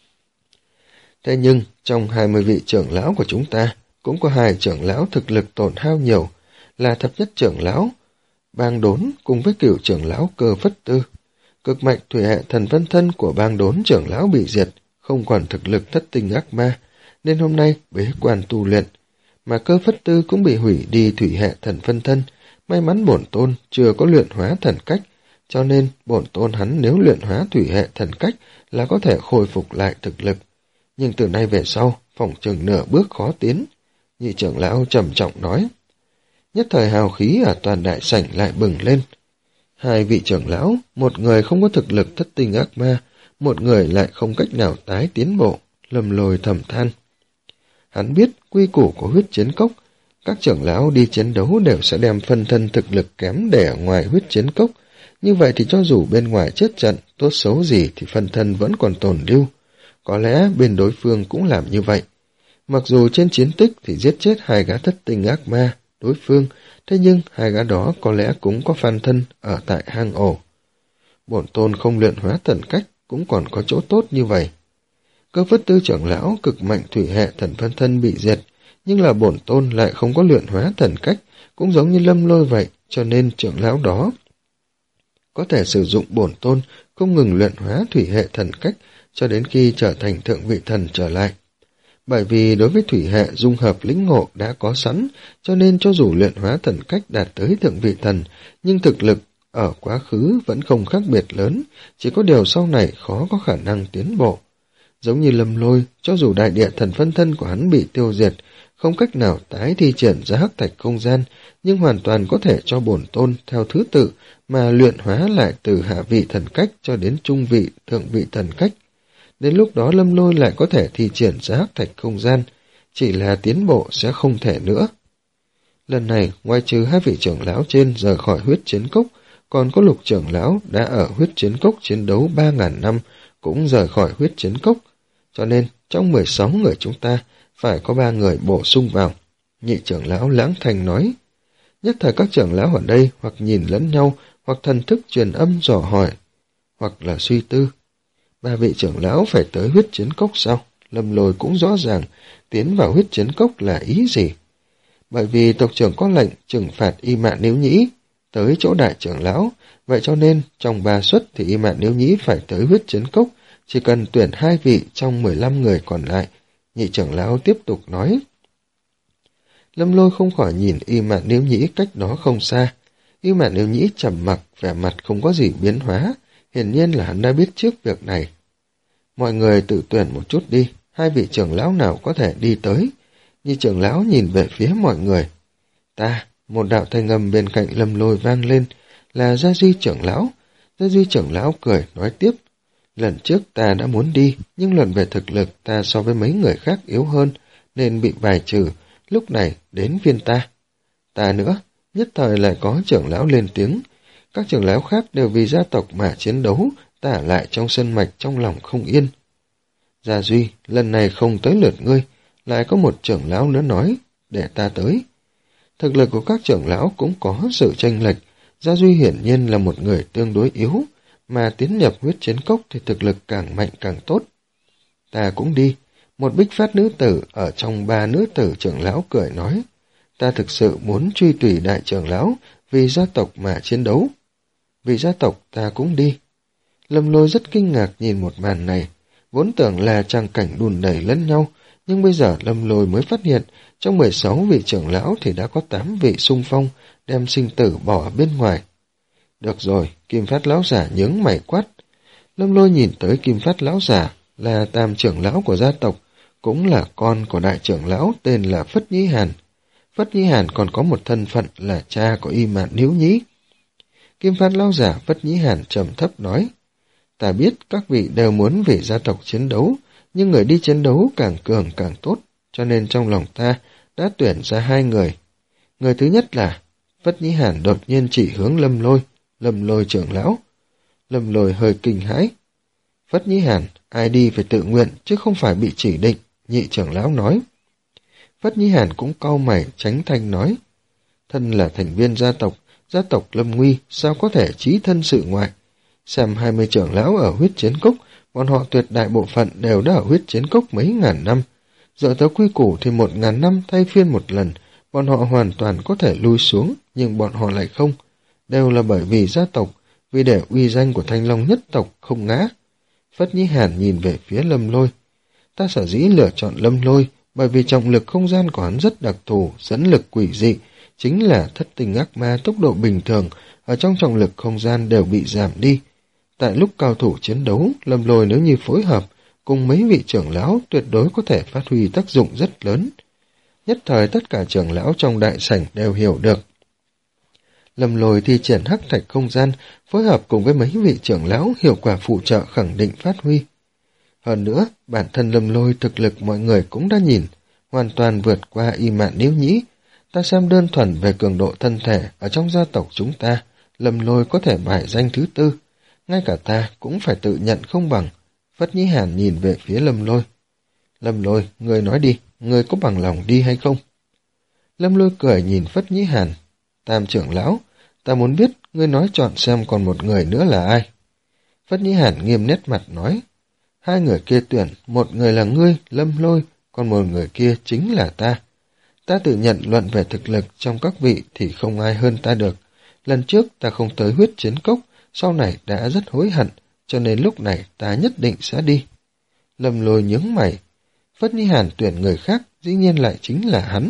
Thế nhưng, trong hai mươi vị trưởng lão của chúng ta, cũng có hai trưởng lão thực lực tổn hao nhiều, là thập nhất trưởng lão, bang đốn cùng với cửu trưởng lão Cơ Phất Tư. Cực mạnh thủy hệ thần phân thân của bang đốn trưởng lão bị diệt, không còn thực lực thất tinh ác ma, nên hôm nay bế quan tu luyện. Mà Cơ Phất Tư cũng bị hủy đi thủy hệ thần phân thân, may mắn bổn tôn chưa có luyện hóa thần cách, cho nên bổn tôn hắn nếu luyện hóa thủy hệ thần cách là có thể khôi phục lại thực lực. Nhưng từ nay về sau, phòng chừng nửa bước khó tiến. Nhị trưởng lão trầm trọng nói. Nhất thời hào khí ở toàn đại sảnh lại bừng lên. Hai vị trưởng lão, một người không có thực lực thất tinh ác ma, một người lại không cách nào tái tiến bộ, Lâm Lôi thầm than. Hắn biết quy củ của huyết chiến cốc, các trưởng lão đi chiến đấu đều sẽ đem phân thân thực lực kém để ở ngoài huyết chiến cốc, như vậy thì cho dù bên ngoài chết trận, tốt xấu gì thì phân thân vẫn còn tồn lưu. Có lẽ bên đối phương cũng làm như vậy. Mặc dù trên chiến tích thì giết chết hai gã thất tinh ác ma, đối phương, thế nhưng hai gã đó có lẽ cũng có phân thân ở tại hang ổ. Bổn tôn không luyện hóa thần cách cũng còn có chỗ tốt như vậy. Cơ Phất Tư trưởng lão cực mạnh thủy hệ thần phân thân bị diệt, nhưng là bổn tôn lại không có luyện hóa thần cách, cũng giống như Lâm Lôi vậy, cho nên trưởng lão đó có thể sử dụng bổn tôn không ngừng luyện hóa thủy hệ thần cách cho đến khi trở thành thượng vị thần trở lại. Bởi vì đối với thủy hệ dung hợp lĩnh ngộ đã có sẵn, cho nên cho dù luyện hóa thần cách đạt tới thượng vị thần, nhưng thực lực ở quá khứ vẫn không khác biệt lớn, chỉ có điều sau này khó có khả năng tiến bộ. Giống như Lâm Lôi, cho dù đại địa thần phân thân của hắn bị tiêu diệt, không cách nào tái thi triển ra hắc thạch không gian, nhưng hoàn toàn có thể cho bổn tôn theo thứ tự mà luyện hóa lại từ hạ vị thần cách cho đến trung vị, thượng vị thần cách. Đến lúc đó Lâm Lôi lại có thể thi triển ra hắc thạch không gian, chỉ là tiến bộ sẽ không thể nữa. Lần này, ngoài trừ hai vị trưởng lão trên rời khỏi huyết chiến cốc, còn có lục trưởng lão đã ở huyết chiến cốc chiến đấu ba ngàn năm cũng rời khỏi huyết chiến cốc, cho nên trong mười sáu người chúng ta phải có ba người bổ sung vào. Nhị trưởng lão lãng thành nói. Nhất thời các trưởng lão ở đây hoặc nhìn lẫn nhau, hoặc thần thức truyền âm dò hỏi, hoặc là suy tư. Ba vị trưởng lão phải tới huyết chiến cốc sao? Lâm Lôi cũng rõ ràng tiến vào huyết chiến cốc là ý gì. Bởi vì tộc trưởng có lệnh trừng phạt Y Mạn Nếu Nhĩ tới chỗ đại trưởng lão, vậy cho nên trong ba suất thì Y Mạn Nếu Nhĩ phải tới huyết chiến cốc, chỉ cần tuyển hai vị trong mười lăm người còn lại. Nhị trưởng lão tiếp tục nói. Lâm Lôi không khỏi nhìn Y Mạn Nếu Nhĩ cách đó không xa. Y Mạn Nếu Nhĩ trầm mặc, vẻ mặt không có gì biến hóa, hiển nhiên là hắn đã biết trước việc này. Mọi người tự tuyển một chút đi, hai vị trưởng lão nào có thể đi tới. Nhị trưởng lão nhìn về phía mọi người. Ta, một đạo thanh âm bên cạnh Lâm Lôi vang lên, là Gia Duy trưởng lão. Gia Duy trưởng lão cười nói tiếp. Lần trước ta đã muốn đi, nhưng lần về thực lực ta so với mấy người khác yếu hơn, nên bị bài trừ, lúc này đến phiên ta. Ta nữa, nhất thời lại có trưởng lão lên tiếng. Các trưởng lão khác đều vì gia tộc mà chiến đấu, ta lại trong sân mạch trong lòng không yên. Gia Duy, lần này không tới lượt ngươi, lại có một trưởng lão nữa nói, để ta tới. Thực lực của các trưởng lão cũng có sự chênh lệch, Gia Duy hiển nhiên là một người tương đối yếu, mà tiến nhập huyết chiến cốc thì thực lực càng mạnh càng tốt. Ta cũng đi, một bích phát nữ tử ở trong ba nữ tử trưởng lão cười nói, ta thực sự muốn truy tùy đại trưởng lão vì gia tộc mà chiến đấu. Vì gia tộc ta cũng đi. Lâm Lôi rất kinh ngạc nhìn một màn này, vốn tưởng là trang cảnh đùn đẩy lẫn nhau, nhưng bây giờ Lâm Lôi mới phát hiện, trong mười sáu vị trưởng lão thì đã có tám vị xung phong, đem sinh tử bỏ ở bên ngoài. Được rồi, Kim Phát lão giả nhướng mày quát. Lâm Lôi nhìn tới Kim Phát lão giả, là tam trưởng lão của gia tộc, cũng là con của đại trưởng lão tên là Phất Nhĩ Hàn. Phất Nhĩ Hàn còn có một thân phận là cha của Y Mạn Níu Nhĩ. Kim Phát lão giả Phất Nhĩ Hàn trầm thấp nói, ta biết các vị đều muốn vì gia tộc chiến đấu, nhưng người đi chiến đấu càng cường càng tốt, cho nên trong lòng ta đã tuyển ra hai người. Người thứ nhất là, Phất Nhĩ Hàn đột nhiên chỉ hướng Lâm Lôi, Lâm Lôi trưởng lão. Lâm Lôi hơi kinh hãi. Phất Nhĩ Hàn, ai đi phải tự nguyện chứ không phải bị chỉ định, nhị trưởng lão nói. Phất Nhĩ Hàn cũng cau mày tránh thanh nói, thân là thành viên gia tộc, gia tộc Lâm Nguy sao có thể chí thân sự ngoại. Xem hai mươi trưởng lão ở huyết chiến cốc, bọn họ tuyệt đại bộ phận đều đã ở huyết chiến cốc mấy ngàn năm. Dựa theo quy củ thì một ngàn năm thay phiên một lần, bọn họ hoàn toàn có thể lui xuống, nhưng bọn họ lại không. Đều là bởi vì gia tộc, vì để uy danh của Thanh Long nhất tộc không ngã. Phất Nhĩ Hàn nhìn về phía Lâm Lôi. Ta sở dĩ lựa chọn Lâm Lôi, bởi vì trọng lực không gian của hắn rất đặc thù, dẫn lực quỷ dị, chính là thất tình ác ma tốc độ bình thường, ở trong trọng lực không gian đều bị giảm đi. Tại lúc cao thủ chiến đấu, Lâm Lôi nếu như phối hợp, cùng mấy vị trưởng lão tuyệt đối có thể phát huy tác dụng rất lớn. Nhất thời tất cả trưởng lão trong đại sảnh đều hiểu được. Lâm Lôi thi triển hắc thạch không gian, phối hợp cùng với mấy vị trưởng lão hiệu quả phụ trợ khẳng định phát huy. Hơn nữa, bản thân Lâm Lôi thực lực mọi người cũng đã nhìn, hoàn toàn vượt qua Y Mạn Níu Nhĩ. Ta xem đơn thuần về cường độ thân thể ở trong gia tộc chúng ta, Lâm Lôi có thể bài danh thứ tư. Ngay cả ta cũng phải tự nhận không bằng. Phất Nhĩ Hàn nhìn về phía Lâm Lôi. Lâm Lôi, ngươi nói đi, ngươi có bằng lòng đi hay không? Lâm Lôi cười nhìn Phất Nhĩ Hàn. Tam trưởng lão, ta muốn biết ngươi nói chọn xem còn một người nữa là ai. Phất Nhĩ Hàn nghiêm nét mặt nói. Hai người kia tuyển, một người là ngươi, Lâm Lôi, còn một người kia chính là ta. Ta tự nhận luận về thực lực trong các vị thì không ai hơn ta được. Lần trước ta không tới huyết chiến cốc, sau này đã rất hối hận, cho nên lúc này ta nhất định sẽ đi. Lâm Lôi nhướng mày. Phất Nhĩ Hàn tuyển người khác, dĩ nhiên lại chính là hắn.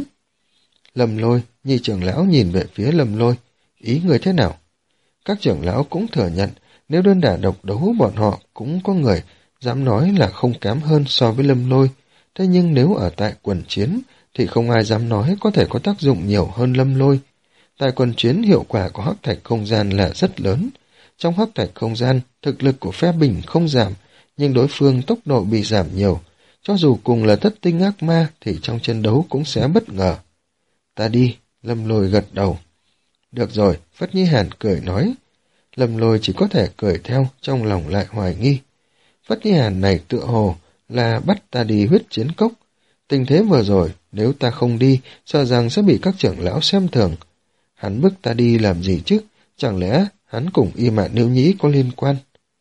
Lâm Lôi, nhị trưởng lão nhìn về phía Lâm Lôi. Ý người thế nào? Các trưởng lão cũng thừa nhận, nếu đơn đả độc đấu bọn họ cũng có người dám nói là không kém hơn so với Lâm Lôi. Thế nhưng nếu ở tại quần chiến, thì không ai dám nói có thể có tác dụng nhiều hơn Lâm Lôi. Tại quần chiến hiệu quả của hắc thạch không gian là rất lớn. Trong hắc thạch không gian, thực lực của phe bình không giảm, nhưng đối phương tốc độ bị giảm nhiều. Cho dù cùng là thất tinh ác ma thì trong chiến đấu cũng sẽ bất ngờ. Ta đi, Lâm Lôi gật đầu. Được rồi, Phất Nhĩ Hàn cười nói. Lâm Lôi chỉ có thể cười theo, trong lòng lại hoài nghi. Phất Nhĩ Hàn này tựa hồ là bắt ta đi huyết chiến cốc. Tình thế vừa rồi, nếu ta không đi, sợ rằng sẽ bị các trưởng lão xem thường. Hắn bức ta đi làm gì chứ? Chẳng lẽ hắn cùng Y Mạn Níu Nhĩ có liên quan?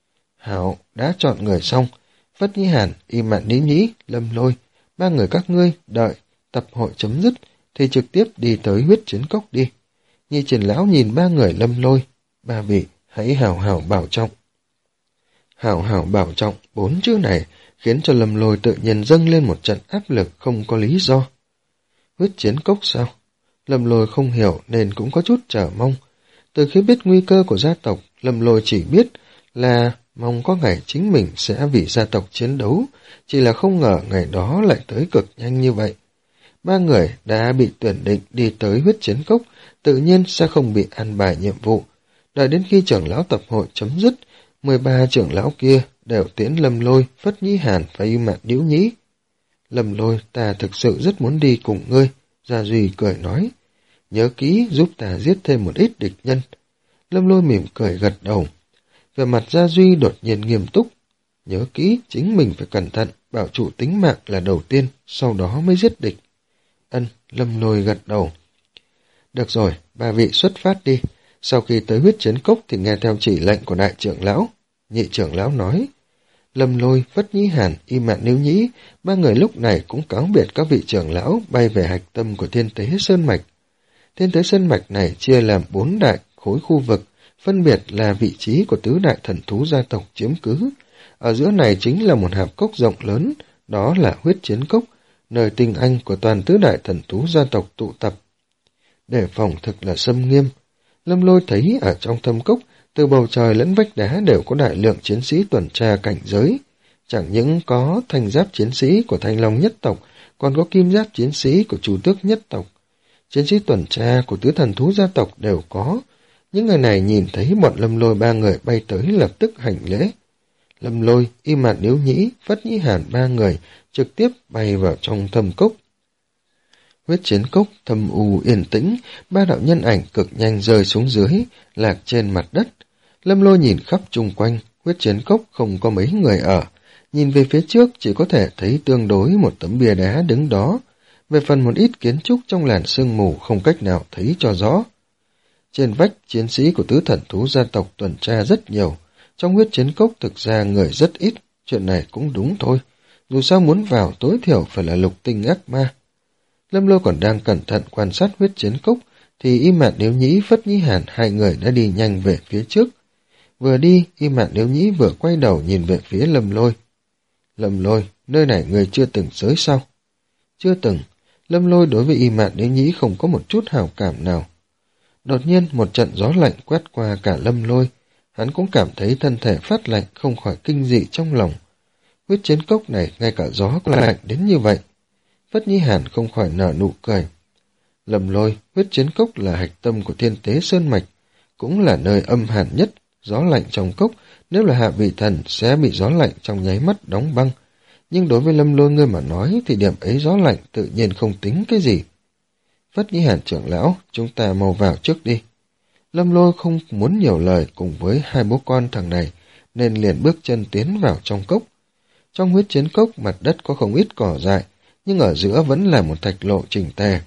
Hảo, đã chọn người xong. Phất Nhĩ Hàn, Y Mạn Níu Nhĩ, Lâm Lôi, ba người các ngươi đợi tập hội chấm dứt thì trực tiếp đi tới huyết chiến cốc đi. Nhị trưởng lão nhìn ba người Lâm Lôi, ba vị hãy hảo hảo bảo trọng. Hảo hảo bảo trọng, bốn chữ này khiến cho Lâm Lôi tự nhiên dâng lên một trận áp lực không có lý do. Huyết chiến cốc sao? Lâm Lôi không hiểu nên cũng có chút chờ mong. Từ khi biết nguy cơ của gia tộc, Lâm Lôi chỉ biết là mong có ngày chính mình sẽ vì gia tộc chiến đấu, chỉ là không ngờ ngày đó lại tới cực nhanh như vậy. Ba người đã bị tuyển định đi tới huyết chiến cốc, tự nhiên sẽ không bị an bài nhiệm vụ. Đợi đến khi trưởng lão tập hội chấm dứt, mười ba trưởng lão kia đều tiễn Lâm Lôi, Phất Nhĩ Hàn và Y Mạn Níu Nhĩ. Lâm Lôi, ta thực sự rất muốn đi cùng ngươi. Gia Duy cười nói, nhớ kỹ giúp ta giết thêm một ít địch nhân. Lâm Lôi mỉm cười gật đầu. Về mặt Gia Duy đột nhiên nghiêm túc, nhớ kỹ chính mình phải cẩn thận, bảo trụ tính mạng là đầu tiên, sau đó mới giết địch. Ân, Lâm Lôi gật đầu. Được rồi, ba vị xuất phát đi. Sau khi tới huyết chiến cốc thì nghe theo chỉ lệnh của đại trưởng lão. Nhị trưởng lão nói. Lâm Lôi, Phất Nhĩ Hàn, Y Mạn Níu Nhĩ, ba người lúc này cũng cáo biệt các vị trưởng lão bay về hạch tâm của Thiên Tế Sơn Mạch. Thiên Tế Sơn Mạch này chia làm bốn đại khối khu vực, phân biệt là vị trí của tứ đại thần thú gia tộc chiếm cứ. Ở giữa này chính là một hạp cốc rộng lớn, đó là huyết chiến cốc, nơi tinh anh của toàn tứ đại thần thú gia tộc tụ tập. Đề phòng thực là xâm nghiêm. Lâm Lôi thấy ở trong thâm cốc, từ bầu trời lẫn vách đá đều có đại lượng chiến sĩ tuần tra cảnh giới. Chẳng những có thanh giáp chiến sĩ của Thanh Long nhất tộc, còn có kim giáp chiến sĩ của Chu Tước nhất tộc. Chiến sĩ tuần tra của tứ thần thú gia tộc đều có. Những người này nhìn thấy bọn Lâm Lôi ba người bay tới lập tức hành lễ. Lâm Lôi, Y Mạn Níu Nhĩ, Phất Nhĩ Hàn ba người trực tiếp bay vào trong thâm cốc. Huyết chiến cốc thâm u yên tĩnh, ba đạo nhân ảnh cực nhanh rơi xuống dưới, lạc trên mặt đất. Lâm Lôi nhìn khắp chung quanh, huyết chiến cốc không có mấy người ở. Nhìn về phía trước chỉ có thể thấy tương đối một tấm bia đá đứng đó. Về phần một ít kiến trúc trong làn sương mù không cách nào thấy cho rõ. Trên vách, chiến sĩ của tứ thần thú gia tộc tuần tra rất nhiều. Trong huyết chiến cốc thực ra người rất ít, chuyện này cũng đúng thôi. Dù sao muốn vào tối thiểu phải là lục tinh ác ma. Lâm Lôi còn đang cẩn thận quan sát huyết chiến cốc, thì Y Mạn Níu Nhĩ, Phất Nhĩ Hàn hai người đã đi nhanh về phía trước. Vừa đi, Y Mạn Níu Nhĩ vừa quay đầu nhìn về phía Lâm Lôi. Lâm Lôi, nơi này người chưa từng tới sao? Chưa từng. Lâm Lôi đối với Y Mạn Níu Nhĩ không có một chút hảo cảm nào. Đột nhiên một trận gió lạnh quét qua cả Lâm Lôi. Hắn cũng cảm thấy thân thể phát lạnh, không khỏi kinh dị trong lòng. Huyết chiến cốc này ngay cả gió cũng lạnh đến như vậy. Phất Nhĩ Hàn không khỏi nở nụ cười. Lâm Lôi, huyết chiến cốc là hạch tâm của Thiên Tế Sơn Mạch, cũng là nơi âm hàn nhất. Gió lạnh trong cốc, nếu là hạ vị thần sẽ bị gió lạnh trong nháy mắt đóng băng. Nhưng đối với Lâm Lôi ngươi mà nói thì điểm ấy gió lạnh tự nhiên không tính cái gì. Phất Nhĩ Hàn trưởng lão, chúng ta mau vào trước đi. Lâm Lôi không muốn nhiều lời cùng với hai bố con thằng này, nên liền bước chân tiến vào trong cốc. Trong huyết chiến cốc mặt đất có không ít cỏ dại, nhưng ở giữa vẫn là một thạch lộ chỉnh tề.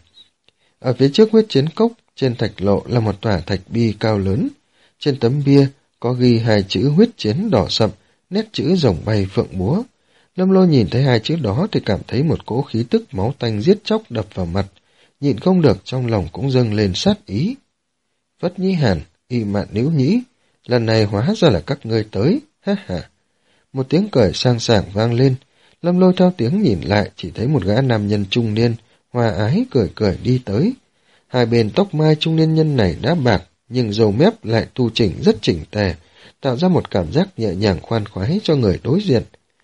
Ở phía trước huyết chiến cốc, trên thạch lộ là một tòa thạch bi cao lớn. Trên tấm bia có ghi hai chữ huyết chiến đỏ sậm, nét chữ rồng bay phượng múa. Lâm Lôi nhìn thấy hai chữ đó thì cảm thấy một cỗ khí tức máu tanh giết chóc đập vào mặt, nhịn không được trong lòng cũng dâng lên sát ý. Phất Nhĩ Hàn, Y Mạn Níu Nhĩ, lần này hóa ra là các ngươi tới, ha ha. Một tiếng cười sang sảng vang lên, Lâm Lôi theo tiếng nhìn lại chỉ thấy một gã nam nhân trung niên, hòa ái cười cười đi tới. Hai bên tóc mai trung niên nhân này đã bạc, nhưng râu mép lại tu chỉnh rất chỉnh tề, tạo ra một cảm giác nhẹ nhàng khoan khoái cho người đối diện.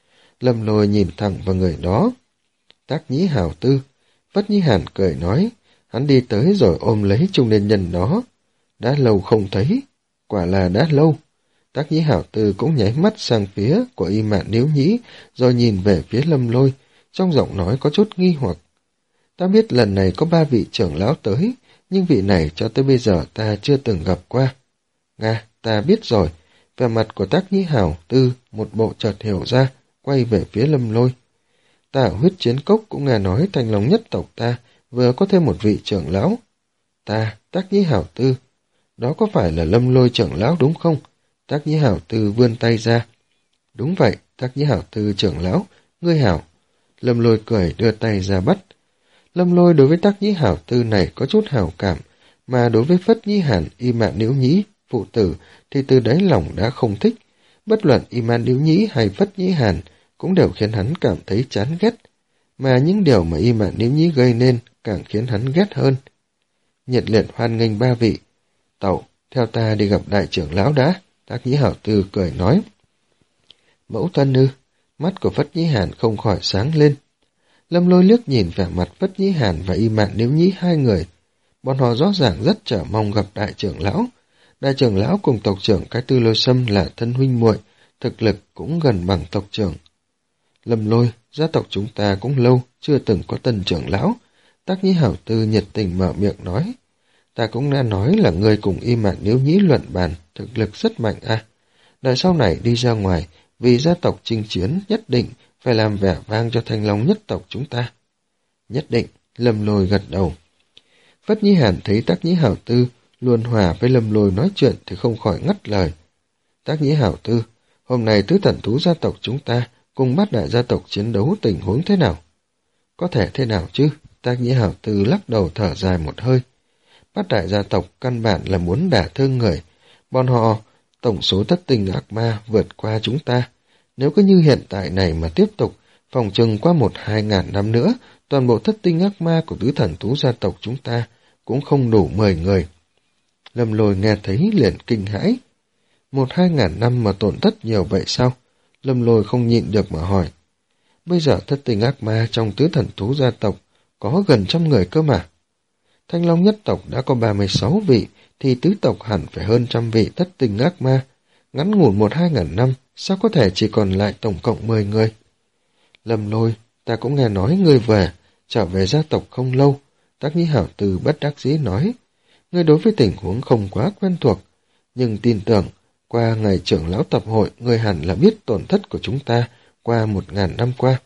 Lâm Lôi nhìn thẳng vào người đó. Tác Nhĩ Hảo Tư. Phất Nhĩ Hàn cười nói, hắn đi tới rồi ôm lấy trung niên nhân đó. Đã lâu không thấy, quả là đã lâu. Tác Nhĩ Hảo Tư cũng nháy mắt sang phía của Y Mạn Níu Nhĩ, rồi nhìn về phía Lâm Lôi, trong giọng nói có chút nghi hoặc. Ta biết lần này có ba vị trưởng lão tới, nhưng vị này cho tới bây giờ ta chưa từng gặp qua. Nga, ta biết rồi. Về mặt của Tác Nhĩ Hảo Tư, một bộ chợt hiểu ra, quay về phía Lâm Lôi. Ta ở huyết chiến cốc cũng nghe nói Thanh Long nhất tộc ta vừa có thêm một vị trưởng lão. Ta, Tác Nhĩ Hảo Tư, đó có phải là Lâm Lôi trưởng lão đúng không? Tác Nhĩ Hảo Tư vươn tay ra. Đúng vậy, Tác Nhĩ Hảo Tư trưởng lão, ngươi hảo. Lâm Lôi cười đưa tay ra bắt. Lâm Lôi đối với Tác Nhĩ Hảo Tư này có chút hảo cảm, mà đối với Phất Nhĩ Hàn, Y Mạn Níu Nhĩ, phụ tử thì từ đáy lòng đã không thích. Bất luận Y Mạn Níu Nhĩ hay Phất Nhĩ Hàn cũng đều khiến hắn cảm thấy chán ghét, mà những điều mà Y Mạn Níu Nhĩ gây nên càng khiến hắn ghét hơn. Nhiệt liệt hoan nghênh ba vị. Tẩu, theo ta đi gặp đại trưởng lão đã. Tác Nhĩ Hảo Tư cười nói. Mẫu thân ư? Mắt của Phất Nhĩ Hàn không khỏi sáng lên. Lâm Lôi liếc nhìn vẻ mặt Phất Nhĩ Hàn và Y Mạn Níu Nhĩ hai người. Bọn họ rõ ràng rất chờ mong gặp đại trưởng lão. Đại trưởng lão cùng tộc trưởng Cái Tư Lôi Sâm là thân huynh muội, thực lực cũng gần bằng tộc trưởng. Lâm Lôi, gia tộc chúng ta cũng lâu chưa từng có tân trưởng lão. Tác Nhĩ Hảo Tư nhiệt tình mở miệng nói. Ta cũng đã nói là ngươi cùng Y Mạn Níu Nhĩ luận bàn, thực lực rất mạnh à. Đợi sau này đi ra ngoài, vì gia tộc chinh chiến nhất định phải làm vẻ vang cho Thanh Long nhất tộc chúng ta. Nhất định, Lâm Lôi gật đầu. Phất Nhĩ Hàn thấy Tác Nhĩ Hảo Tư luôn hòa với Lâm Lôi nói chuyện thì không khỏi ngắt lời. Tác Nhĩ Hảo Tư, hôm nay tứ thần thú gia tộc chúng ta cùng bát đại gia tộc chiến đấu tình huống thế nào? Có thể thế nào chứ? Tác Nhĩ Hảo Tư lắc đầu thở dài một hơi. Bát đại gia tộc căn bản là muốn đả thương người. Bọn họ, tổng số thất tinh ác ma vượt qua chúng ta. Nếu cứ như hiện tại này mà tiếp tục, phòng chừng qua một hai ngàn năm nữa, toàn bộ thất tinh ác ma của tứ thần thú gia tộc chúng ta cũng không đủ mười người. Lâm Lôi nghe thấy liền kinh hãi. Một hai ngàn năm mà tổn thất nhiều vậy sao? Lâm Lôi không nhịn được mà hỏi. Bây giờ thất tinh ác ma trong tứ thần thú gia tộc có gần trăm người cơ mà. Thanh Long nhất tộc đã có ba mươi sáu vị, thì tứ tộc hẳn phải hơn trăm vị thất tinh ác ma. Ngắn ngủn một hai ngàn năm, sao có thể chỉ còn lại tổng cộng mười người? Lâm Lôi, ta cũng nghe nói ngươi về, trở về gia tộc không lâu. Tác Nhĩ Hảo Tư bất đắc dĩ nói. Ngươi đối với tình huống không quá quen thuộc, nhưng tin tưởng, qua ngày trưởng lão tập hội, ngươi hẳn là biết tổn thất của chúng ta qua một ngàn năm qua.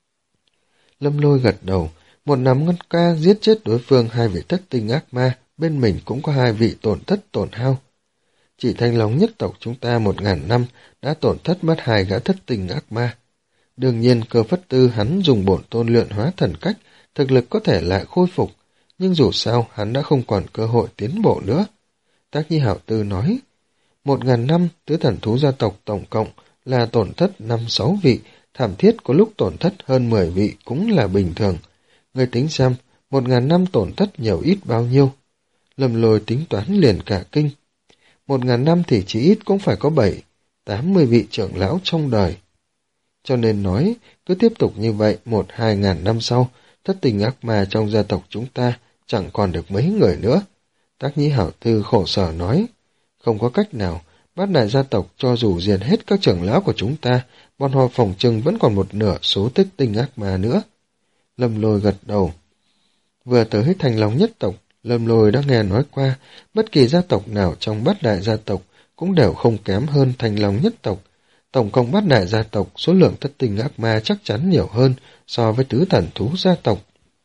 Lâm Lôi gật đầu, một nắm ngân ca giết chết đối phương hai vị thất tinh ác ma, bên mình cũng có hai vị tổn thất tổn hao. Chỉ Thanh Long nhất tộc chúng ta một ngàn năm đã tổn thất mất hai gã thất tinh ác ma. Đương nhiên Cơ Phất Tư hắn dùng bổn tôn luyện hóa thần cách, thực lực có thể lại khôi phục, nhưng dù sao hắn đã không còn cơ hội tiến bộ nữa. Tác Nhĩ Hảo Tư nói, một ngàn năm tứ thần thú gia tộc tổng cộng là tổn thất năm sáu vị, thảm thiết có lúc tổn thất hơn mười vị cũng là bình thường. Người tính xem, một ngàn năm tổn thất nhiều ít bao nhiêu? Lâm Lôi tính toán liền cả kinh. Một ngàn năm thì chỉ ít cũng phải có bảy, tám mươi vị trưởng lão trong đời. Cho nên nói, cứ tiếp tục như vậy, một hai ngàn năm sau, thất tình ác ma trong gia tộc chúng ta chẳng còn được mấy người nữa. Tác Nhĩ Hảo Tư khổ sở nói, không có cách nào, bát đại gia tộc cho dù diệt hết các trưởng lão của chúng ta, bọn họ phòng chừng vẫn còn một nửa số tích tinh ác ma nữa. Lâm Lôi gật đầu. Vừa tới Thanh Long nhất tộc, Lâm Lôi đã nghe nói qua, bất kỳ gia tộc nào trong bát đại gia tộc cũng đều không kém hơn Thanh Long nhất tộc. Tổng cộng bát đại gia tộc, số lượng thất tinh ác ma chắc chắn nhiều hơn so với tứ thần thú gia tộc.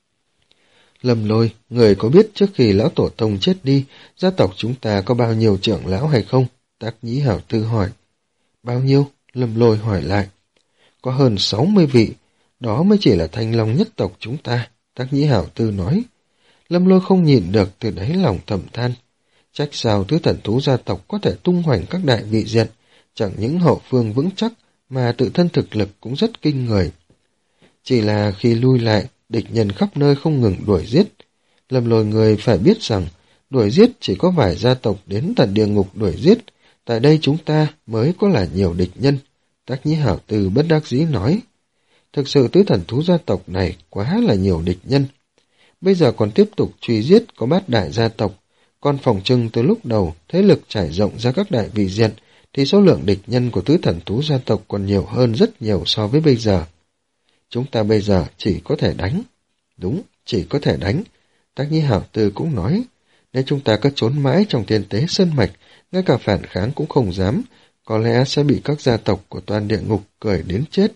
Lâm Lôi, người có biết trước khi lão tổ tông chết đi, gia tộc chúng ta có bao nhiêu trưởng lão hay không? Tác Nhĩ Hảo Tư hỏi. Bao nhiêu? Lâm Lôi hỏi lại. Có hơn sáu mươi vị, đó mới chỉ là Thanh Long nhất tộc chúng ta, Tác Nhĩ Hảo Tư nói. Lâm Lôi không nhịn được từ đáy lòng thầm than. Trách sao tứ thần thú gia tộc có thể tung hoành các đại vị diện, chẳng những hậu phương vững chắc mà tự thân thực lực cũng rất kinh người. Chỉ là khi lui lại, địch nhân khắp nơi không ngừng đuổi giết. Lâm Lôi người phải biết rằng, đuổi giết chỉ có vài gia tộc đến tận địa ngục đuổi giết, tại đây chúng ta mới có là nhiều địch nhân. Tác Nhĩ Hảo Tư bất đắc dĩ nói. Thực sự tứ thần thú gia tộc này quá là nhiều địch nhân. Bây giờ còn tiếp tục truy giết có bát đại gia tộc, còn phòng trưng từ lúc đầu thế lực trải rộng ra các đại vị diện, thì số lượng địch nhân của tứ thần thú gia tộc còn nhiều hơn rất nhiều so với bây giờ. Chúng ta bây giờ chỉ có thể đánh. Đúng, chỉ có thể đánh. Tác Nhĩ Hảo Tư cũng nói, nếu chúng ta cứ trốn mãi trong thiên tế sơn mạch, ngay cả phản kháng cũng không dám, có lẽ sẽ bị các gia tộc của toàn địa ngục cười đến chết.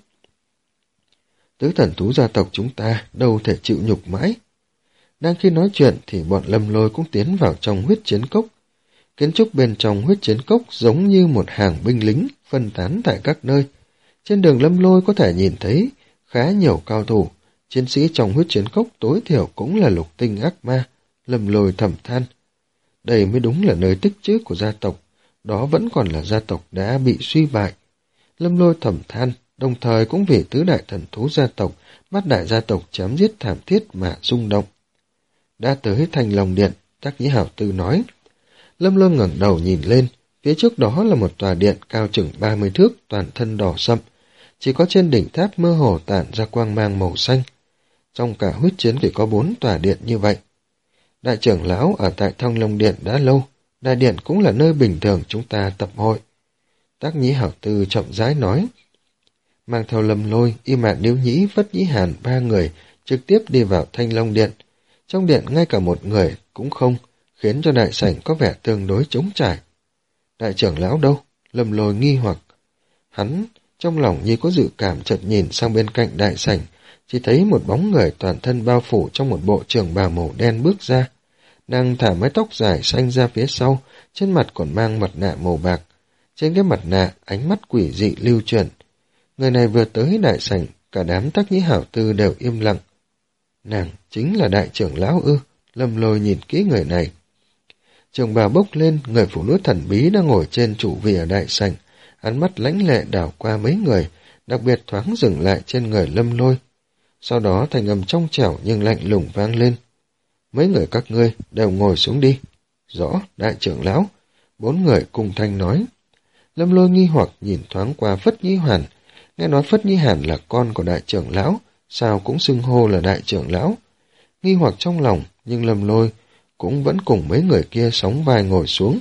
Tứ thần thú gia tộc chúng ta đâu thể chịu nhục mãi. Đang khi nói chuyện thì bọn Lâm Lôi cũng tiến vào trong huyết chiến cốc. Kiến trúc bên trong huyết chiến cốc giống như một hàng binh lính phân tán tại các nơi. Trên đường Lâm Lôi có thể nhìn thấy khá nhiều cao thủ. Chiến sĩ trong huyết chiến cốc tối thiểu cũng là lục tinh ác ma. Lâm Lôi thầm than. Đây mới đúng là nơi tích trữ của gia tộc. Đó vẫn còn là gia tộc đã bị suy bại. Lâm Lôi thầm than, đồng thời cũng vì tứ đại thần thú gia tộc, bát đại gia tộc chém giết thảm thiết mà rung động. Đã tới Thanh Long Điện, Tác Nhĩ Hảo Tư nói. Lâm Lôi ngẩng đầu nhìn lên, phía trước đó là một tòa điện cao chừng ba mươi thước, toàn thân đỏ sậm. Chỉ có trên đỉnh tháp mơ hồ tản ra quang mang màu xanh. Trong cả huyết chiến chỉ có bốn tòa điện như vậy. Đại trưởng lão ở tại Thanh Long Điện đã lâu, đại điện cũng là nơi bình thường chúng ta tập hội. Tác Nhĩ Hảo Tư chậm rãi nói. Mang theo Lâm Lôi, Y Mạn Níu Nhĩ, Phất Nhĩ Hàn ba người trực tiếp đi vào Thanh Long Điện. Trong điện ngay cả một người cũng không, khiến cho đại sảnh có vẻ tương đối trống trải. Đại trưởng lão đâu? Lâm Lôi nghi hoặc. Hắn trong lòng như có dự cảm, chợt nhìn sang bên cạnh đại sảnh, chỉ thấy một bóng người toàn thân bao phủ trong một bộ trường bào màu đen bước ra. Nàng thả mái tóc dài xanh ra phía sau, trên mặt còn mang mặt nạ màu bạc. Trên cái mặt nạ, ánh mắt quỷ dị lưu chuyển. Người này vừa tới đại sảnh, cả đám Tác Nhĩ Hảo Tư đều im lặng. Nàng chính là đại trưởng lão ư? Lâm Lôi nhìn kỹ người này. Trường bào bốc lên, người phụ nữ thần bí đang ngồi trên chủ vị ở đại sảnh, ánh mắt lãnh lệ đảo qua mấy người, đặc biệt thoáng dừng lại trên người Lâm Lôi. Sau đó thanh âm trong trẻo nhưng lạnh lùng vang lên. Mấy người các ngươi đều ngồi xuống đi. Rõ, đại trưởng lão. Bốn người cùng thanh nói. Lâm Lôi nghi hoặc nhìn thoáng qua Phất Nhĩ Hàn. Nghe nói Phất Nhĩ Hàn là con của đại trưởng lão, sao cũng xưng hô là đại trưởng lão. Nghi hoặc trong lòng, nhưng Lâm Lôi cũng vẫn cùng mấy người kia sóng vai ngồi xuống.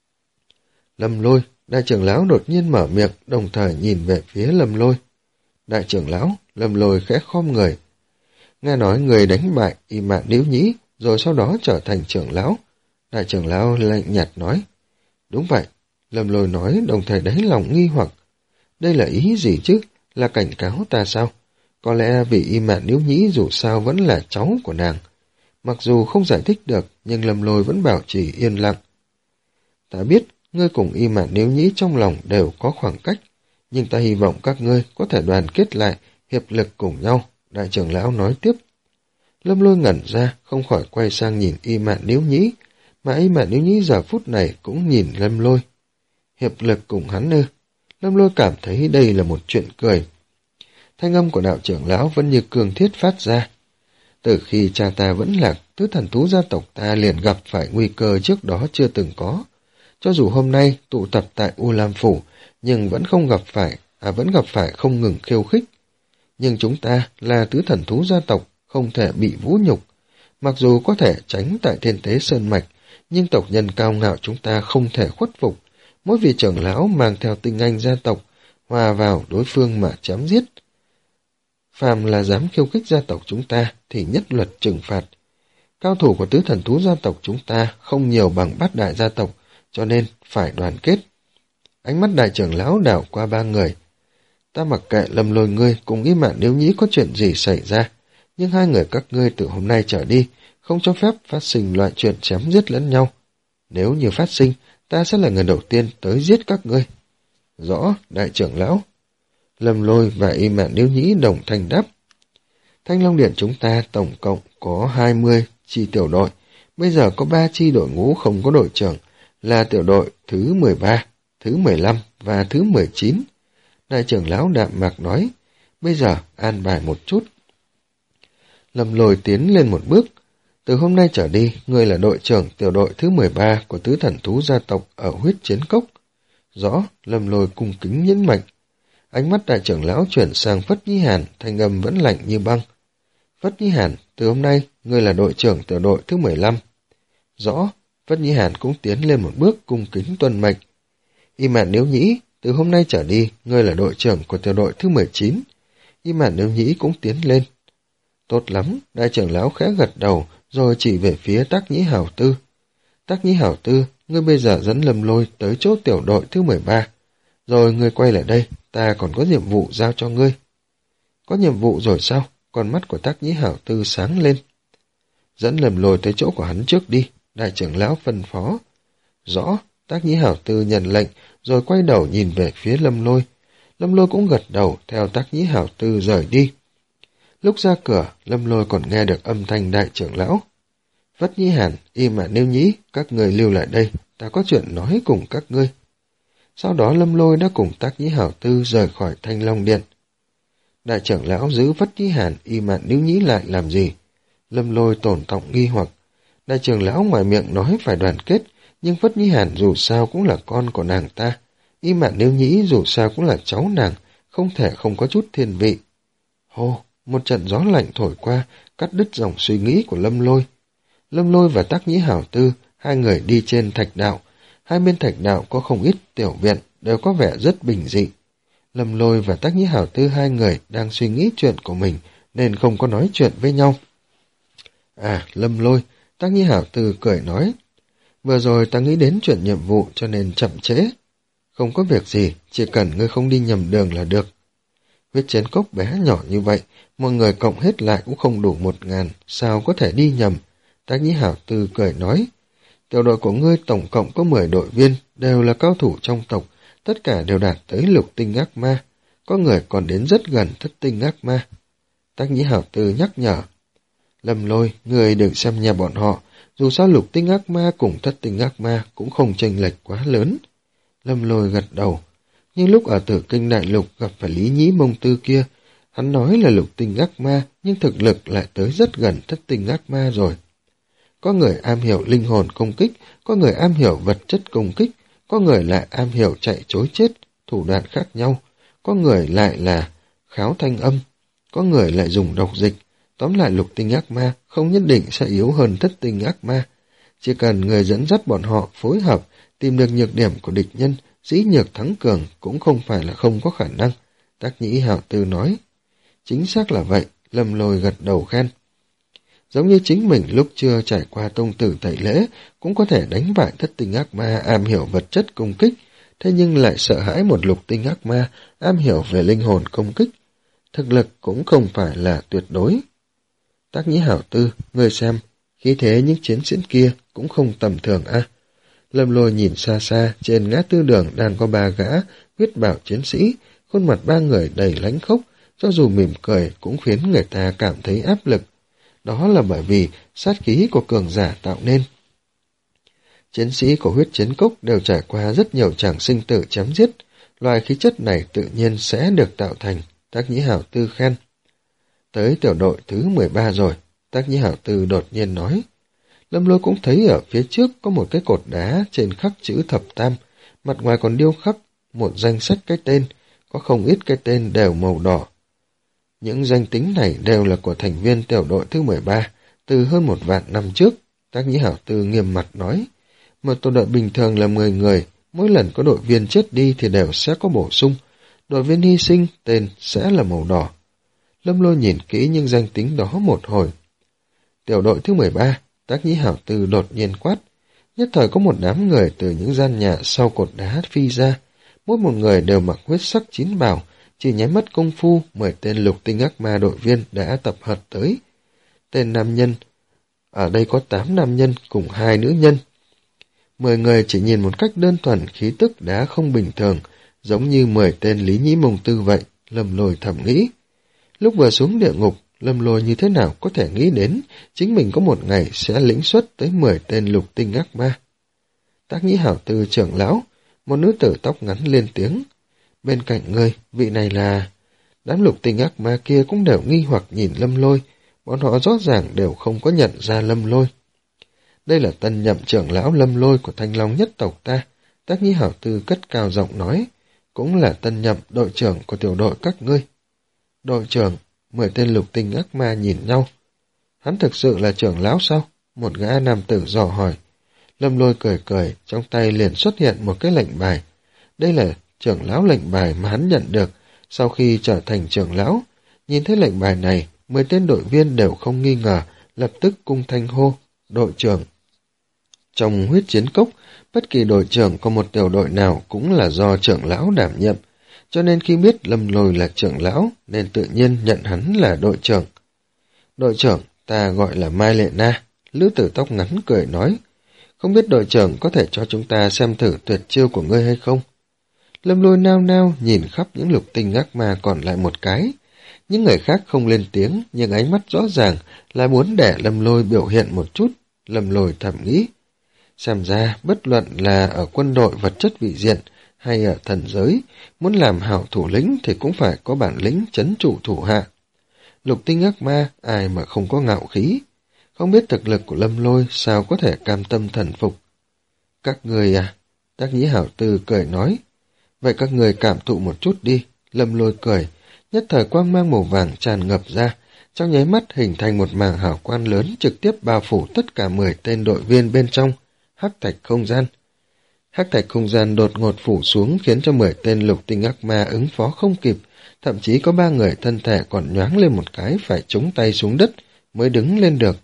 Lâm Lôi, đại trưởng lão đột nhiên mở miệng, đồng thời nhìn về phía Lâm Lôi. Đại trưởng lão, Lâm Lôi khẽ khom người. Nghe nói người đánh bại Y Mạn Níu Nhĩ, rồi sau đó trở thành trưởng lão. Đại trưởng lão lạnh nhạt nói. Đúng vậy, Lâm Lôi nói, đồng thời đáy lòng nghi hoặc. Đây là ý gì chứ? Là cảnh cáo ta sao? Có lẽ vì Y Mạn Níu Nhĩ dù sao vẫn là cháu của nàng. Mặc dù không giải thích được, nhưng Lâm Lôi vẫn bảo trì yên lặng. Ta biết, ngươi cùng Y Mạn Níu Nhĩ trong lòng đều có khoảng cách, nhưng ta hy vọng các ngươi có thể đoàn kết lại, hiệp lực cùng nhau, đại trưởng lão nói tiếp. Lâm Lôi ngẩn ra, không khỏi quay sang nhìn Y Mạn Níu Nhĩ, mà Y Mạn Níu Nhĩ giờ phút này cũng nhìn Lâm Lôi. Hiệp lực cùng hắn ư? Lâm Lôi cảm thấy đây là một chuyện cười. Thanh âm của đạo trưởng lão vẫn như cương thiết phát ra. Từ khi cha ta vẫn lạc, tứ thần thú gia tộc ta liền gặp phải nguy cơ trước đó chưa từng có. Cho dù hôm nay tụ tập tại U Lam Phủ, nhưng vẫn không gặp phải, à vẫn gặp phải không ngừng khiêu khích. Nhưng chúng ta là tứ thần thú gia tộc, không thể bị vũ nhục. Mặc dù có thể tránh tại Thiên Tế Sơn Mạch, nhưng tộc nhân cao ngạo chúng ta không thể khuất phục. Mỗi vị trưởng lão mang theo tinh anh gia tộc, hòa vào đối phương mà chém giết. Phàm là dám khiêu khích gia tộc chúng ta thì nhất luật trừng phạt. Cao thủ của tứ thần thú gia tộc chúng ta không nhiều bằng bát đại gia tộc, cho nên phải đoàn kết. Ánh mắt đại trưởng lão đảo qua ba người. Ta mặc kệ Lâm Lôi ngươi cùng Y Mạn Níu Nhĩ có chuyện gì xảy ra, nhưng hai người các ngươi từ hôm nay trở đi không cho phép phát sinh loại chuyện chém giết lẫn nhau. Nếu như phát sinh, ta sẽ là người đầu tiên tới giết các ngươi. Rõ, đại trưởng lão. Lâm Lôi và Y Mạn Níu Nhĩ đồng thanh đáp. Thanh Long Điện chúng ta tổng cộng có hai mươi chi tiểu đội, bây giờ có ba chi đội ngũ không có đội trưởng, là tiểu đội thứ mười ba, thứ mười lăm và thứ mười chín. Đại trưởng lão đạm mạc nói, bây giờ an bài một chút. Lâm Lôi tiến lên một bước. Từ hôm nay trở đi, ngươi là đội trưởng tiểu đội thứ mười ba của tứ thần thú gia tộc ở huyết chiến cốc. Rõ, Lâm Lôi cung kính nhấn mạnh. Ánh mắt đại trưởng lão chuyển sang Phất Nhĩ Hàn, thanh âm vẫn lạnh như băng. Phất Nhĩ Hàn, từ hôm nay, ngươi là đội trưởng tiểu đội thứ mười lăm. Rõ, Phất Nhĩ Hàn cũng tiến lên một bước cung kính tuân mệnh. Y Mạn Níu Nhĩ, từ hôm nay trở đi, ngươi là đội trưởng của tiểu đội thứ mười chín. Y Mạn Níu Nhĩ cũng tiến lên. Tốt lắm, đại trưởng lão khẽ gật đầu, rồi chỉ về phía Tác Nhĩ Hảo Tư. Tác Nhĩ Hảo Tư, ngươi bây giờ dẫn Lâm Lôi tới chỗ tiểu đội thứ mười ba. Rồi ngươi quay lại đây, ta còn có nhiệm vụ giao cho ngươi. Có nhiệm vụ rồi sao? Con mắt của Tác Nhĩ Hảo Tư sáng lên. Dẫn Lâm Lôi tới chỗ của hắn trước đi, đại trưởng lão phân phó. Rõ, Tác Nhĩ Hảo Tư nhận lệnh, rồi quay đầu nhìn về phía Lâm Lôi. Lâm Lôi cũng gật đầu theo Tác Nhĩ Hảo Tư rời đi. Lúc ra cửa, Lâm Lôi còn nghe được âm thanh đại trưởng lão. Phất Nhĩ Hàn, Y Mạn Níu Nhĩ, các người lưu lại đây, ta có chuyện nói cùng các ngươi. Sau đó Lâm Lôi đã cùng Tác Nhĩ Hảo Tư rời khỏi Thanh Long Điện. Đại trưởng lão giữ Phất Nhĩ Hàn, Y Mạn Níu Nhĩ lại làm gì? Lâm Lôi tổn trọng nghi hoặc. Đại trưởng lão ngoài miệng nói phải đoàn kết, nhưng Phất Nhĩ Hàn dù sao cũng là con của nàng ta. Y Mạn Níu Nhĩ dù sao cũng là cháu nàng, không thể không có chút thiên vị. Hô, một trận gió lạnh thổi qua, cắt đứt dòng suy nghĩ của Lâm Lôi. Lâm Lôi và Tác Nhĩ Hảo Tư, hai người đi trên thạch đạo. Hai bên thạch đạo có không ít tiểu viện, đều có vẻ rất bình dị. Lâm Lôi và Tác Nhĩ Hảo Tư hai người đang suy nghĩ chuyện của mình, nên không có nói chuyện với nhau. À, Lâm Lôi, Tác Nhĩ Hảo Tư cười nói. Vừa rồi ta nghĩ đến chuyện nhiệm vụ cho nên chậm trễ. Không có việc gì, chỉ cần ngươi không đi nhầm đường là được. Huyết chiến cốc bé nhỏ như vậy, mọi người cộng hết lại cũng không đủ một ngàn, sao có thể đi nhầm. Tác Nhĩ Hảo Tư cười nói. Tiểu đội của ngươi tổng cộng có mười đội viên, đều là cao thủ trong tộc, tất cả đều đạt tới lục tinh ác ma. Có người còn đến rất gần thất tinh ác ma. Tác Nhĩ Hảo Tư nhắc nhở. Lâm Lôi, người đừng xem nhẹ bọn họ, dù sao lục tinh ác ma cùng thất tinh ác ma cũng không chênh lệch quá lớn. Lâm Lôi gật đầu, nhưng lúc ở Tử Kinh Đại Lục gặp phải Lý Nhĩ Mông Tư kia, hắn nói là lục tinh ác ma, nhưng thực lực lại tới rất gần thất tinh ác ma rồi. Có người am hiểu linh hồn công kích, có người am hiểu vật chất công kích, có người lại am hiểu chạy chối chết, thủ đoạn khác nhau, có người lại là kháo thanh âm, có người lại dùng độc dịch. Tóm lại lục tinh ác ma không nhất định sẽ yếu hơn thất tinh ác ma. Chỉ cần người dẫn dắt bọn họ phối hợp, tìm được nhược điểm của địch nhân, dĩ nhược thắng cường cũng không phải là không có khả năng. Tác Nhĩ Hảo Tư nói. Chính xác là vậy, Lâm Lôi gật đầu khen. Giống như chính mình lúc chưa trải qua tông tử tẩy lễ, cũng có thể đánh bại thất tinh ác ma am hiểu vật chất công kích, thế nhưng lại sợ hãi một lục tinh ác ma am hiểu về linh hồn công kích. Thực lực cũng không phải là tuyệt đối. Tác Nhĩ Hảo Tư, người xem, khí thế những chiến sĩ kia cũng không tầm thường a. À. Lâm Lôi nhìn xa xa, trên ngã tư đường đang có ba gã huyết bào chiến sĩ, khuôn mặt ba người đầy lãnh khốc, cho dù mỉm cười cũng khiến người ta cảm thấy áp lực. Đó là bởi vì sát khí của cường giả tạo nên. Chiến sĩ của huyết chiến cốc đều trải qua rất nhiều tràng sinh tử chém giết, loài khí chất này tự nhiên sẽ được tạo thành. Tác Nhĩ Hảo Tư khen. Tới tiểu đội thứ mười ba rồi, Tác Nhĩ Hảo Tư đột nhiên nói. Lâm Lôi cũng thấy ở phía trước có một cái cột đá trên khắc chữ thập tam, mặt ngoài còn điêu khắc một danh sách cái tên, có không ít cái tên đều màu đỏ. Những danh tính này đều là của thành viên tiểu đội thứ mười ba, từ hơn một vạn năm trước. Tác Nhĩ Hảo Tư nghiêm mặt nói. Một tổ đội bình thường là mười người, mỗi lần có đội viên chết đi thì đều sẽ có bổ sung. Đội viên hy sinh, tên sẽ là màu đỏ. Lâm Lôi nhìn kỹ những danh tính đó một hồi. Tiểu đội thứ mười ba, Tác Nhĩ Hảo Tư đột nhiên quát. Nhất thời có một đám người từ những gian nhà sau cột đá phi ra. Mỗi một người đều mặc huyết sắc chín bào, chỉ nháy mắt công phu, mười tên lục tinh ác ma đội viên đã tập hợp tới. Tên nam nhân, ở đây có tám nam nhân cùng hai nữ nhân. Mười người chỉ nhìn một cách đơn thuần khí tức đã không bình thường, giống như mười tên Lý Nhĩ Mông Tư vậy, Lâm Lôi thầm nghĩ. Lúc vừa xuống địa ngục, Lâm Lôi như thế nào có thể nghĩ đến chính mình có một ngày sẽ lĩnh xuất tới mười tên lục tinh ác ma. Tác Nhĩ Hảo Tư trưởng lão, một nữ tử tóc ngắn lên tiếng. Bên cạnh ngươi, vị này là... Đám lục tinh ác ma kia cũng đều nghi hoặc nhìn Lâm Lôi, bọn họ rõ ràng đều không có nhận ra Lâm Lôi. Đây là tân nhậm trưởng lão Lâm Lôi của Thanh Long nhất tộc ta, Tác Nhĩ Hảo Tư cất cao giọng nói, cũng là tân nhậm đội trưởng của tiểu đội các ngươi. Đội trưởng, mười tên lục tinh ác ma nhìn nhau. Hắn thực sự là trưởng lão sao? Một gã nam tử dò hỏi. Lâm Lôi cười cười, trong tay liền xuất hiện một cái lệnh bài. Đây là trưởng lão lệnh bài mà hắn nhận được sau khi trở thành trưởng lão. Nhìn thấy lệnh bài này, mười tên đội viên đều không nghi ngờ, lập tức cung thanh hô, đội trưởng. Trong huyết chiến cốc, bất kỳ đội trưởng của một tiểu đội nào cũng là do trưởng lão đảm nhiệm, cho nên khi biết Lâm Lôi là trưởng lão, nên tự nhiên nhận hắn là đội trưởng. Đội trưởng, ta gọi là Mai Lệ Na, lữ tử tóc ngắn cười nói, không biết đội trưởng có thể cho chúng ta xem thử tuyệt chiêu của ngươi hay không? Lâm Lôi nao nao nhìn khắp những lục tinh ác ma còn lại một cái. Những người khác không lên tiếng, nhưng ánh mắt rõ ràng là muốn để Lâm Lôi biểu hiện một chút. Lâm Lôi thầm nghĩ. Xem ra, bất luận là ở quân đội vật chất vị diện hay ở thần giới, muốn làm hảo thủ lĩnh thì cũng phải có bản lĩnh trấn trụ thủ hạ. Lục tinh ác ma, ai mà không có ngạo khí. Không biết thực lực của Lâm Lôi sao có thể cam tâm thần phục. Các người à? Tác Nhĩ Hảo Tư cười nói. Vậy các người cảm thụ một chút đi. Lâm Lôi cười. Nhất thời quang mang màu vàng tràn ngập ra. Trong nháy mắt hình thành một mảng hào quang lớn trực tiếp bao phủ tất cả mười tên đội viên bên trong. Hắc thạch không gian. Hắc thạch không gian đột ngột phủ xuống khiến cho mười tên lục tinh ác ma ứng phó không kịp. Thậm chí có ba người thân thể còn nhoáng lên một cái phải chống tay xuống đất mới đứng lên được.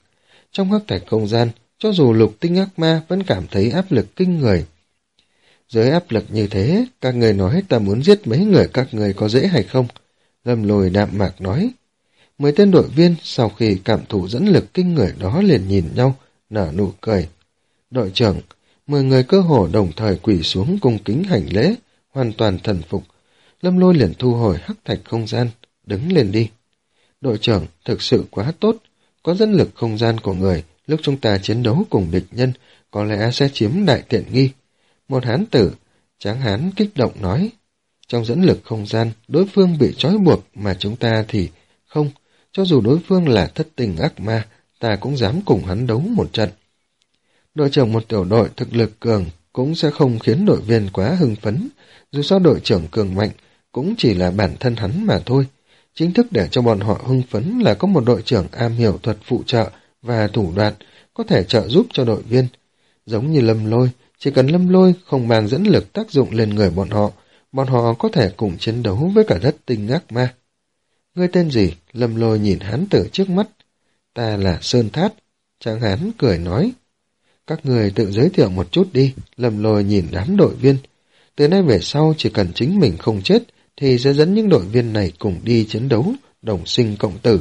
Trong hắc thạch không gian, cho dù lục tinh ác ma vẫn cảm thấy áp lực kinh người. Dưới áp lực như thế, các người nói ta muốn giết mấy người các người có dễ hay không? Lâm Lôi đạm mạc nói. Mười tên đội viên sau khi cảm thụ dẫn lực kinh người đó liền nhìn nhau, nở nụ cười. Đội trưởng, mười người cơ hồ đồng thời quỳ xuống cung kính hành lễ, hoàn toàn thần phục. Lâm Lôi liền thu hồi hắc thạch không gian, đứng lên đi. Đội trưởng, thực sự quá tốt, có dẫn lực không gian của người, lúc chúng ta chiến đấu cùng địch nhân, có lẽ sẽ chiếm đại tiện nghi. Một hán tử, tráng hán kích động nói. Trong dẫn lực không gian, đối phương bị trói buộc mà chúng ta thì không, cho dù đối phương là thất tình ác ma, ta cũng dám cùng hắn đấu một trận. Đội trưởng một tiểu đội thực lực cường cũng sẽ không khiến đội viên quá hưng phấn, dù sao đội trưởng cường mạnh cũng chỉ là bản thân hắn mà thôi. Chính thức để cho bọn họ hưng phấn là có một đội trưởng am hiểu thuật phụ trợ và thủ đoạn có thể trợ giúp cho đội viên. Giống như Lâm Lôi, chỉ cần Lâm Lôi không mang dẫn lực tác dụng lên người bọn họ, bọn họ có thể cùng chiến đấu với cả thất tinh ác ma. Ngươi tên gì? Lâm Lôi nhìn hán tử trước mắt. Ta là Sơn Thát. Tráng hán cười nói. Các người tự giới thiệu một chút đi. Lâm Lôi nhìn đám đội viên. Từ nay về sau chỉ cần chính mình không chết thì sẽ dẫn những đội viên này cùng đi chiến đấu, đồng sinh cộng tử.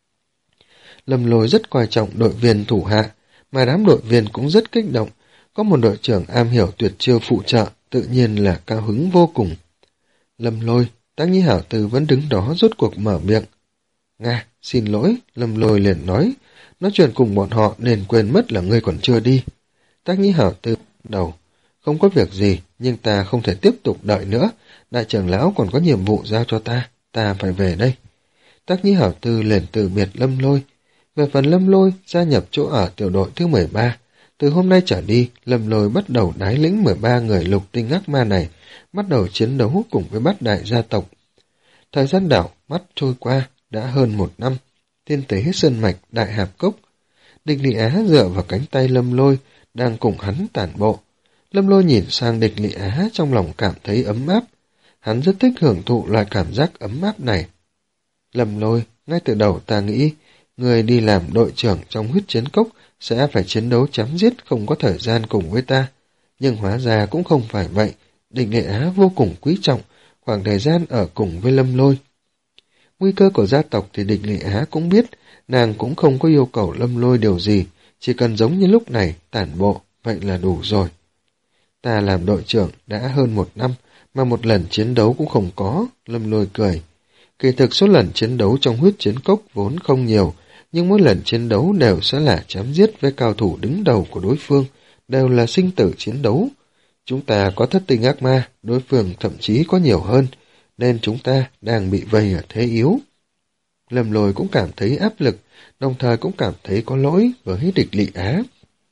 Lâm Lôi rất coi trọng đội viên thủ hạ, mà đám đội viên cũng rất kích động. Có một đội trưởng am hiểu tuyệt chiêu phụ trợ, tự nhiên là cao hứng vô cùng. Lâm Lôi, Tác Nhi Hảo Tư vẫn đứng đó rốt cuộc mở miệng. Nga, xin lỗi, Lâm Lôi liền nói, nói chuyện cùng bọn họ nên quên mất là ngươi còn chưa đi. Tác Nhi Hảo Tư đầu, không có việc gì, nhưng ta không thể tiếp tục đợi nữa, đại trưởng lão còn có nhiệm vụ giao cho ta, ta phải về đây. Tác Nhi Hảo Tư liền từ biệt Lâm Lôi. Về phần Lâm Lôi gia nhập chỗ ở tiểu đội thứ mười ba, từ hôm nay trở đi, Lâm Lôi bắt đầu đái lĩnh mười ba người lục tinh ác ma này, bắt đầu chiến đấu cùng với bát đại gia tộc. Thời gian đảo mắt trôi qua, đã hơn một năm. Thiên tế sơn mạch đại hạp cốc. Địch Lị Á dựa vào cánh tay Lâm Lôi, đang cùng hắn tản bộ. Lâm Lôi nhìn sang Địch Lị Á trong lòng cảm thấy ấm áp. Hắn rất thích hưởng thụ loại cảm giác ấm áp này. Lâm Lôi, ngay từ đầu ta nghĩ, người đi làm đội trưởng trong huyết chiến cốc sẽ phải chiến đấu chém giết không có thời gian cùng với ta. Nhưng hóa ra cũng không phải vậy. Địch Lị Á vô cùng quý trọng khoảng thời gian ở cùng với Lâm Lôi. Nguy cơ của gia tộc thì Địch Lị Á cũng biết, nàng cũng không có yêu cầu Lâm Lôi điều gì, chỉ cần giống như lúc này, tản bộ, vậy là đủ rồi. Ta làm đội trưởng đã hơn một năm, mà một lần chiến đấu cũng không có, Lâm Lôi cười. Kỳ thực số lần chiến đấu trong huyết chiến cốc vốn không nhiều, nhưng mỗi lần chiến đấu đều sẽ là chém giết với cao thủ đứng đầu của đối phương, đều là sinh tử chiến đấu. Chúng ta có thất tinh ác ma, đối phương thậm chí có nhiều hơn, nên chúng ta đang bị vây ở thế yếu. Lâm Lôi cũng cảm thấy áp lực, đồng thời cũng cảm thấy có lỗi với Địch Lị Á.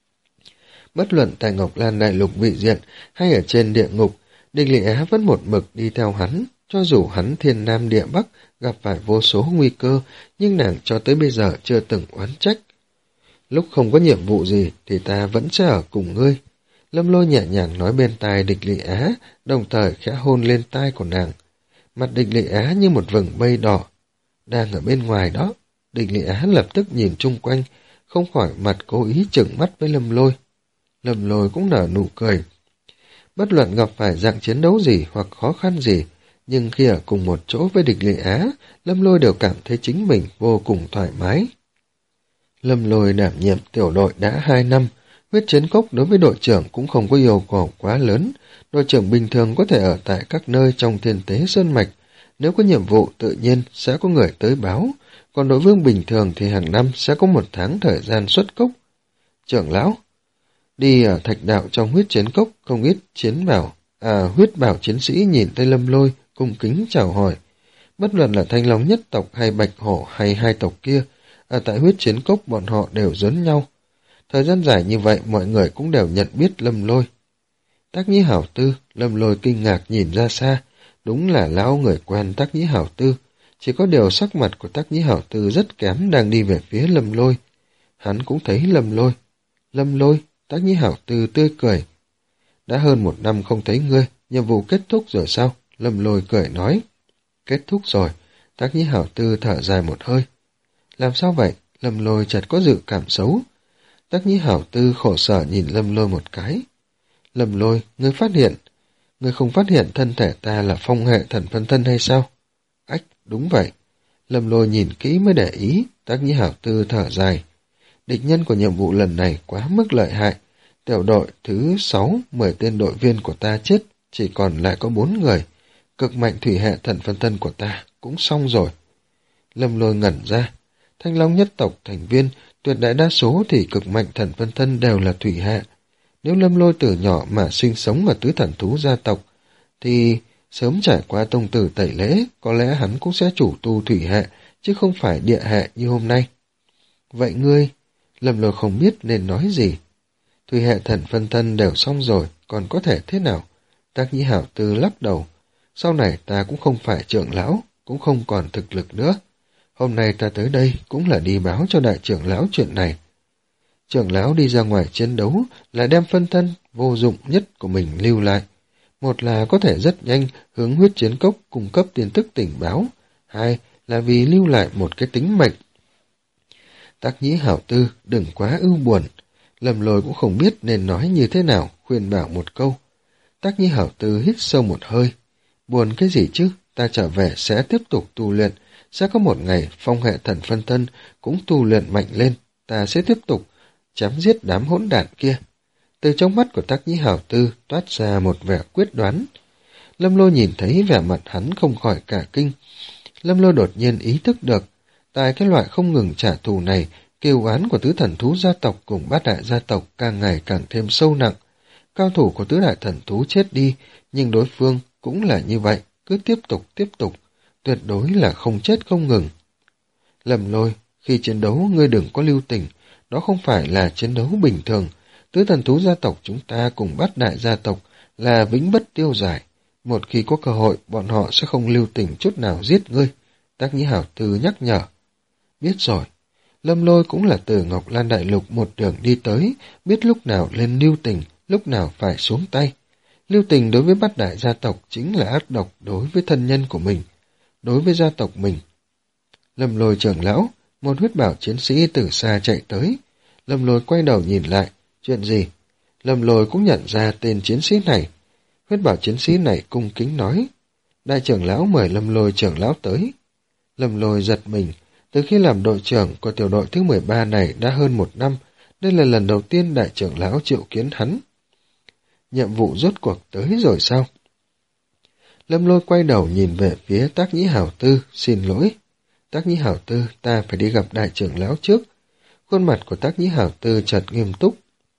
Bất luận tại Ngọc Lan Đại Lục vị diện hay ở trên địa ngục, Địch Lị Á vẫn một mực đi theo hắn, cho dù hắn thiên nam địa bắc gặp phải vô số nguy cơ, nhưng nàng cho tới bây giờ chưa từng oán trách. Lúc không có nhiệm vụ gì thì ta vẫn sẽ ở cùng ngươi. Lâm Lôi nhẹ nhàng nói bên tai Địch Lị Á, đồng thời khẽ hôn lên tai của nàng. Mặt Địch Lị Á như một vầng mây đỏ. Đang ở bên ngoài đó, Địch Lị Á lập tức nhìn chung quanh, không khỏi mặt cố ý chừng mắt với Lâm Lôi. Lâm Lôi cũng nở nụ cười. Bất luận gặp phải dạng chiến đấu gì hoặc khó khăn gì, nhưng khi ở cùng một chỗ với Địch Lị Á, Lâm Lôi đều cảm thấy chính mình vô cùng thoải mái. Lâm Lôi đảm nhiệm tiểu đội đã hai năm, huyết chiến cốc đối với đội trưởng cũng không có yêu cầu quá lớn. Đội trưởng bình thường có thể ở tại các nơi trong thiên tế sơn mạch. Nếu có nhiệm vụ tự nhiên sẽ có người tới báo, còn đội vương bình thường thì hàng năm sẽ có một tháng thời gian xuất cốc. Trưởng lão, đi ở thạch đạo trong huyết chiến cốc không ít chiến bảo, à huyết bảo chiến sĩ nhìn thấy Lâm Lôi, cung kính chào hỏi. Bất luận là Thanh Long nhất tộc hay Bạch Hổ hay hai tộc kia, ở tại huyết chiến cốc bọn họ đều giống nhau. Thời gian dài như vậy mọi người cũng đều nhận biết Lâm Lôi. Tác Nhĩ Hảo Tư, Lâm Lôi kinh ngạc nhìn ra xa, đúng là lão người quen Tác Nhĩ Hảo Tư, chỉ có điều sắc mặt của Tác Nhĩ Hảo Tư rất kém đang đi về phía Lâm Lôi. Hắn cũng thấy Lâm Lôi. Lâm Lôi, Tác Nhĩ Hảo Tư tươi cười. Đã hơn một năm không thấy ngươi, nhiệm vụ kết thúc rồi sao? Lâm Lôi cười nói. Kết thúc rồi, Tác Nhĩ Hảo Tư thở dài một hơi. Làm sao vậy? Lâm Lôi chợt có dự cảm xấu. Tác Nhĩ Hảo Tư khổ sở nhìn Lâm Lôi một cái. Lâm Lôi, ngươi phát hiện, ngươi không phát hiện thân thể ta là phong hệ thần phân thân hay sao? Ách, đúng vậy. Lâm Lôi nhìn kỹ mới để ý, Tác Nhĩ Hảo Tư thở dài. Địch nhân của nhiệm vụ lần này quá mức lợi hại. Tiểu đội thứ sáu, mười tên đội viên của ta chết, chỉ còn lại có bốn người. Cực mạnh thủy hệ thần phân thân của ta cũng xong rồi. Lâm Lôi ngẩn ra. Thanh Long nhất tộc thành viên, tuyệt đại đa số thì cực mạnh thần phân thân đều là thủy hệ. Nếu Lâm Lôi từ nhỏ mà sinh sống ở tứ thần thú gia tộc, thì sớm trải qua tông tử tẩy lễ, có lẽ hắn cũng sẽ chủ tu thủy hệ, chứ không phải địa hệ như hôm nay. Vậy ngươi, Lâm Lôi không biết nên nói gì. Thủy hệ thần phân thân đều xong rồi, còn có thể thế nào? Tác Nhĩ Hảo Tư lắc đầu. Sau này ta cũng không phải trưởng lão, cũng không còn thực lực nữa. Hôm nay ta tới đây cũng là đi báo cho đại trưởng lão chuyện này. Trưởng lão đi ra ngoài chiến đấu là đem phân thân vô dụng nhất của mình lưu lại. Một là có thể rất nhanh hướng huyết chiến cốc cung cấp tin tức tình báo. Hai là vì lưu lại một cái tính mệnh. Tác Nhĩ Hảo Tư đừng quá ưu buồn. Lâm Lôi cũng không biết nên nói như thế nào, khuyên bảo một câu. Tác Nhĩ Hảo Tư hít sâu một hơi. Buồn cái gì chứ, ta trở về sẽ tiếp tục tu luyện. Sẽ có một ngày phong hệ thần phân thân cũng tu luyện mạnh lên. Ta sẽ tiếp tục chém giết đám hỗn đản kia. Từ trong mắt của Tác Nhĩ Hảo Tư toát ra một vẻ quyết đoán. Lâm Lôi nhìn thấy vẻ mặt hắn không khỏi cả kinh. Lâm Lôi đột nhiên ý thức được, tại cái loại không ngừng trả thù này, kêu oán của tứ thần thú gia tộc cùng bát đại gia tộc càng ngày càng thêm sâu nặng. Cao thủ của tứ đại thần thú chết đi, nhưng đối phương cũng là như vậy, cứ tiếp tục tiếp tục, tuyệt đối là không chết không ngừng. Lâm Lôi, khi chiến đấu ngươi đừng có lưu tình, đó không phải là chiến đấu bình thường. Tứ thần thú gia tộc chúng ta cùng bát đại gia tộc là vĩnh bất tiêu giải. Một khi có cơ hội, bọn họ sẽ không lưu tình chút nào giết ngươi. Tác Nhĩ Hảo Tư nhắc nhở. Biết rồi. Lâm Lôi cũng là từ Ngọc Lan Đại Lục một đường đi tới, biết lúc nào lên lưu tình, lúc nào phải xuống tay. Lưu tình đối với bát đại gia tộc chính là ác độc đối với thân nhân của mình, đối với gia tộc mình. Lâm Lôi trưởng lão, một huyết bảo chiến sĩ từ xa chạy tới. Lâm Lôi quay đầu nhìn lại, chuyện gì? Lâm Lôi cũng nhận ra tên chiến sĩ này. Huyết bảo chiến sĩ này cung kính nói, đại trưởng lão mời Lâm Lôi trưởng lão tới. Lâm Lôi giật mình, từ khi làm đội trưởng của tiểu đội thứ mười ba này đã hơn một năm, đây là lần đầu tiên đại trưởng lão triệu kiến hắn. Nhiệm vụ rốt cuộc tới rồi sao? Lâm Lôi quay đầu nhìn về phía Tác Nhĩ Hảo Tư, xin lỗi. Tác Nhĩ Hảo Tư, ta phải đi gặp đại trưởng lão trước. Khuôn mặt của Tác Nhĩ Hảo Tư chợt nghiêm túc.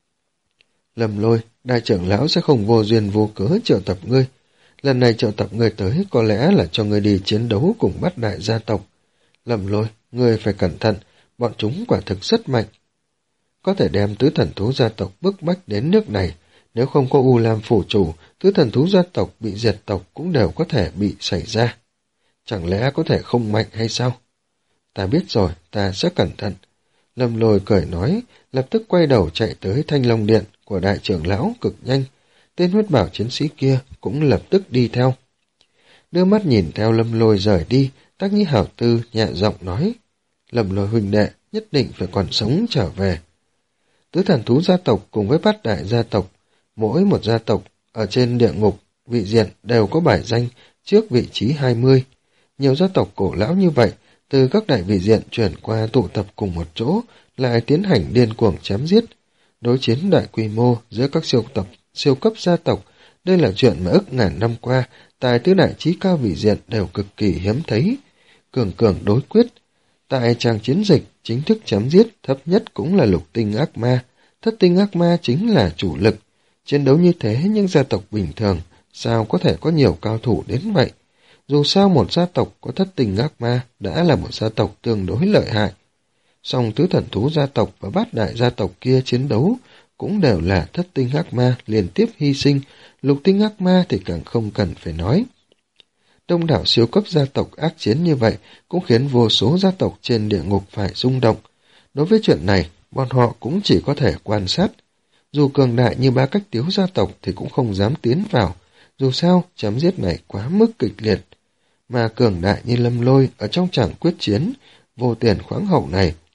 Lâm Lôi, đại trưởng lão sẽ không vô duyên vô cớ triệu tập ngươi. Lần này triệu tập ngươi tới có lẽ là cho ngươi đi chiến đấu cùng bát đại gia tộc. Lâm Lôi, ngươi phải cẩn thận, bọn chúng quả thực rất mạnh. Có thể đem tứ thần thú gia tộc bức bách đến nước này, nếu không có U Lam phủ chủ, tứ thần thú gia tộc bị diệt tộc cũng đều có thể bị xảy ra. Chẳng lẽ có thể không mạnh hay sao? Ta biết rồi, ta sẽ cẩn thận. Lâm Lôi cười nói, lập tức quay đầu chạy tới Thanh Long Điện của đại trưởng lão cực nhanh. Tên huyết bảo chiến sĩ kia cũng lập tức đi theo. Đưa mắt nhìn theo Lâm Lôi rời đi, Tác Nhĩ Hảo Tư nhẹ giọng nói, Lâm Lôi huynh đệ nhất định phải còn sống trở về. Tứ thần thú gia tộc cùng với bát đại gia tộc, mỗi một gia tộc ở trên địa ngục, vị diện đều có bài danh trước vị trí hai mươi. Nhiều gia tộc cổ lão như vậy, từ các đại vị diện chuyển qua tụ tập cùng một chỗ, lại tiến hành điên cuồng chém giết. Đối chiến đại quy mô giữa các siêu tập, siêu cấp gia tộc, đây là chuyện mà ức ngàn năm qua, tại tứ đại chí cao vị diện đều cực kỳ hiếm thấy. Cường cường đối quyết, tại trang chiến dịch, chính thức chém giết thấp nhất cũng là lục tinh ác ma, thất tinh ác ma chính là chủ lực. Chiến đấu như thế nhưng gia tộc bình thường, sao có thể có nhiều cao thủ đến vậy? Dù sao một gia tộc có thất tinh ác ma đã là một gia tộc tương đối lợi hại. Song tứ thần thú gia tộc và bát đại gia tộc kia chiến đấu cũng đều là thất tinh ác ma liên tiếp hy sinh, lục tinh ác ma thì càng không cần phải nói. Đông đảo siêu cấp gia tộc ác chiến như vậy cũng khiến vô số gia tộc trên địa ngục phải rung động. Đối với chuyện này, bọn họ cũng chỉ có thể quan sát. Dù cường đại như ba cách tiếu gia tộc thì cũng không dám tiến vào, dù sao chém giết này quá mức kịch liệt. Mà cường đại như Lâm Lôi ở trong tràng quyết chiến, vô tiền khoáng hậu này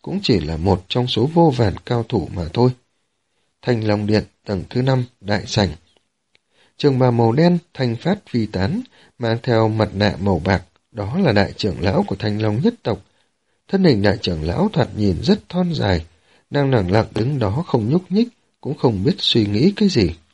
cũng chỉ là một trong số vô vàn cao thủ mà thôi. Thanh Long Điện, tầng thứ năm, đại sảnh. Trường bào màu đen, thanh phát phi tán, mang theo mặt nạ màu bạc, đó là đại trưởng lão của Thanh Long nhất tộc. Thân hình đại trưởng lão thoạt nhìn rất thon dài, đang lẳng lặng đứng đó không nhúc nhích, cũng không biết suy nghĩ cái gì.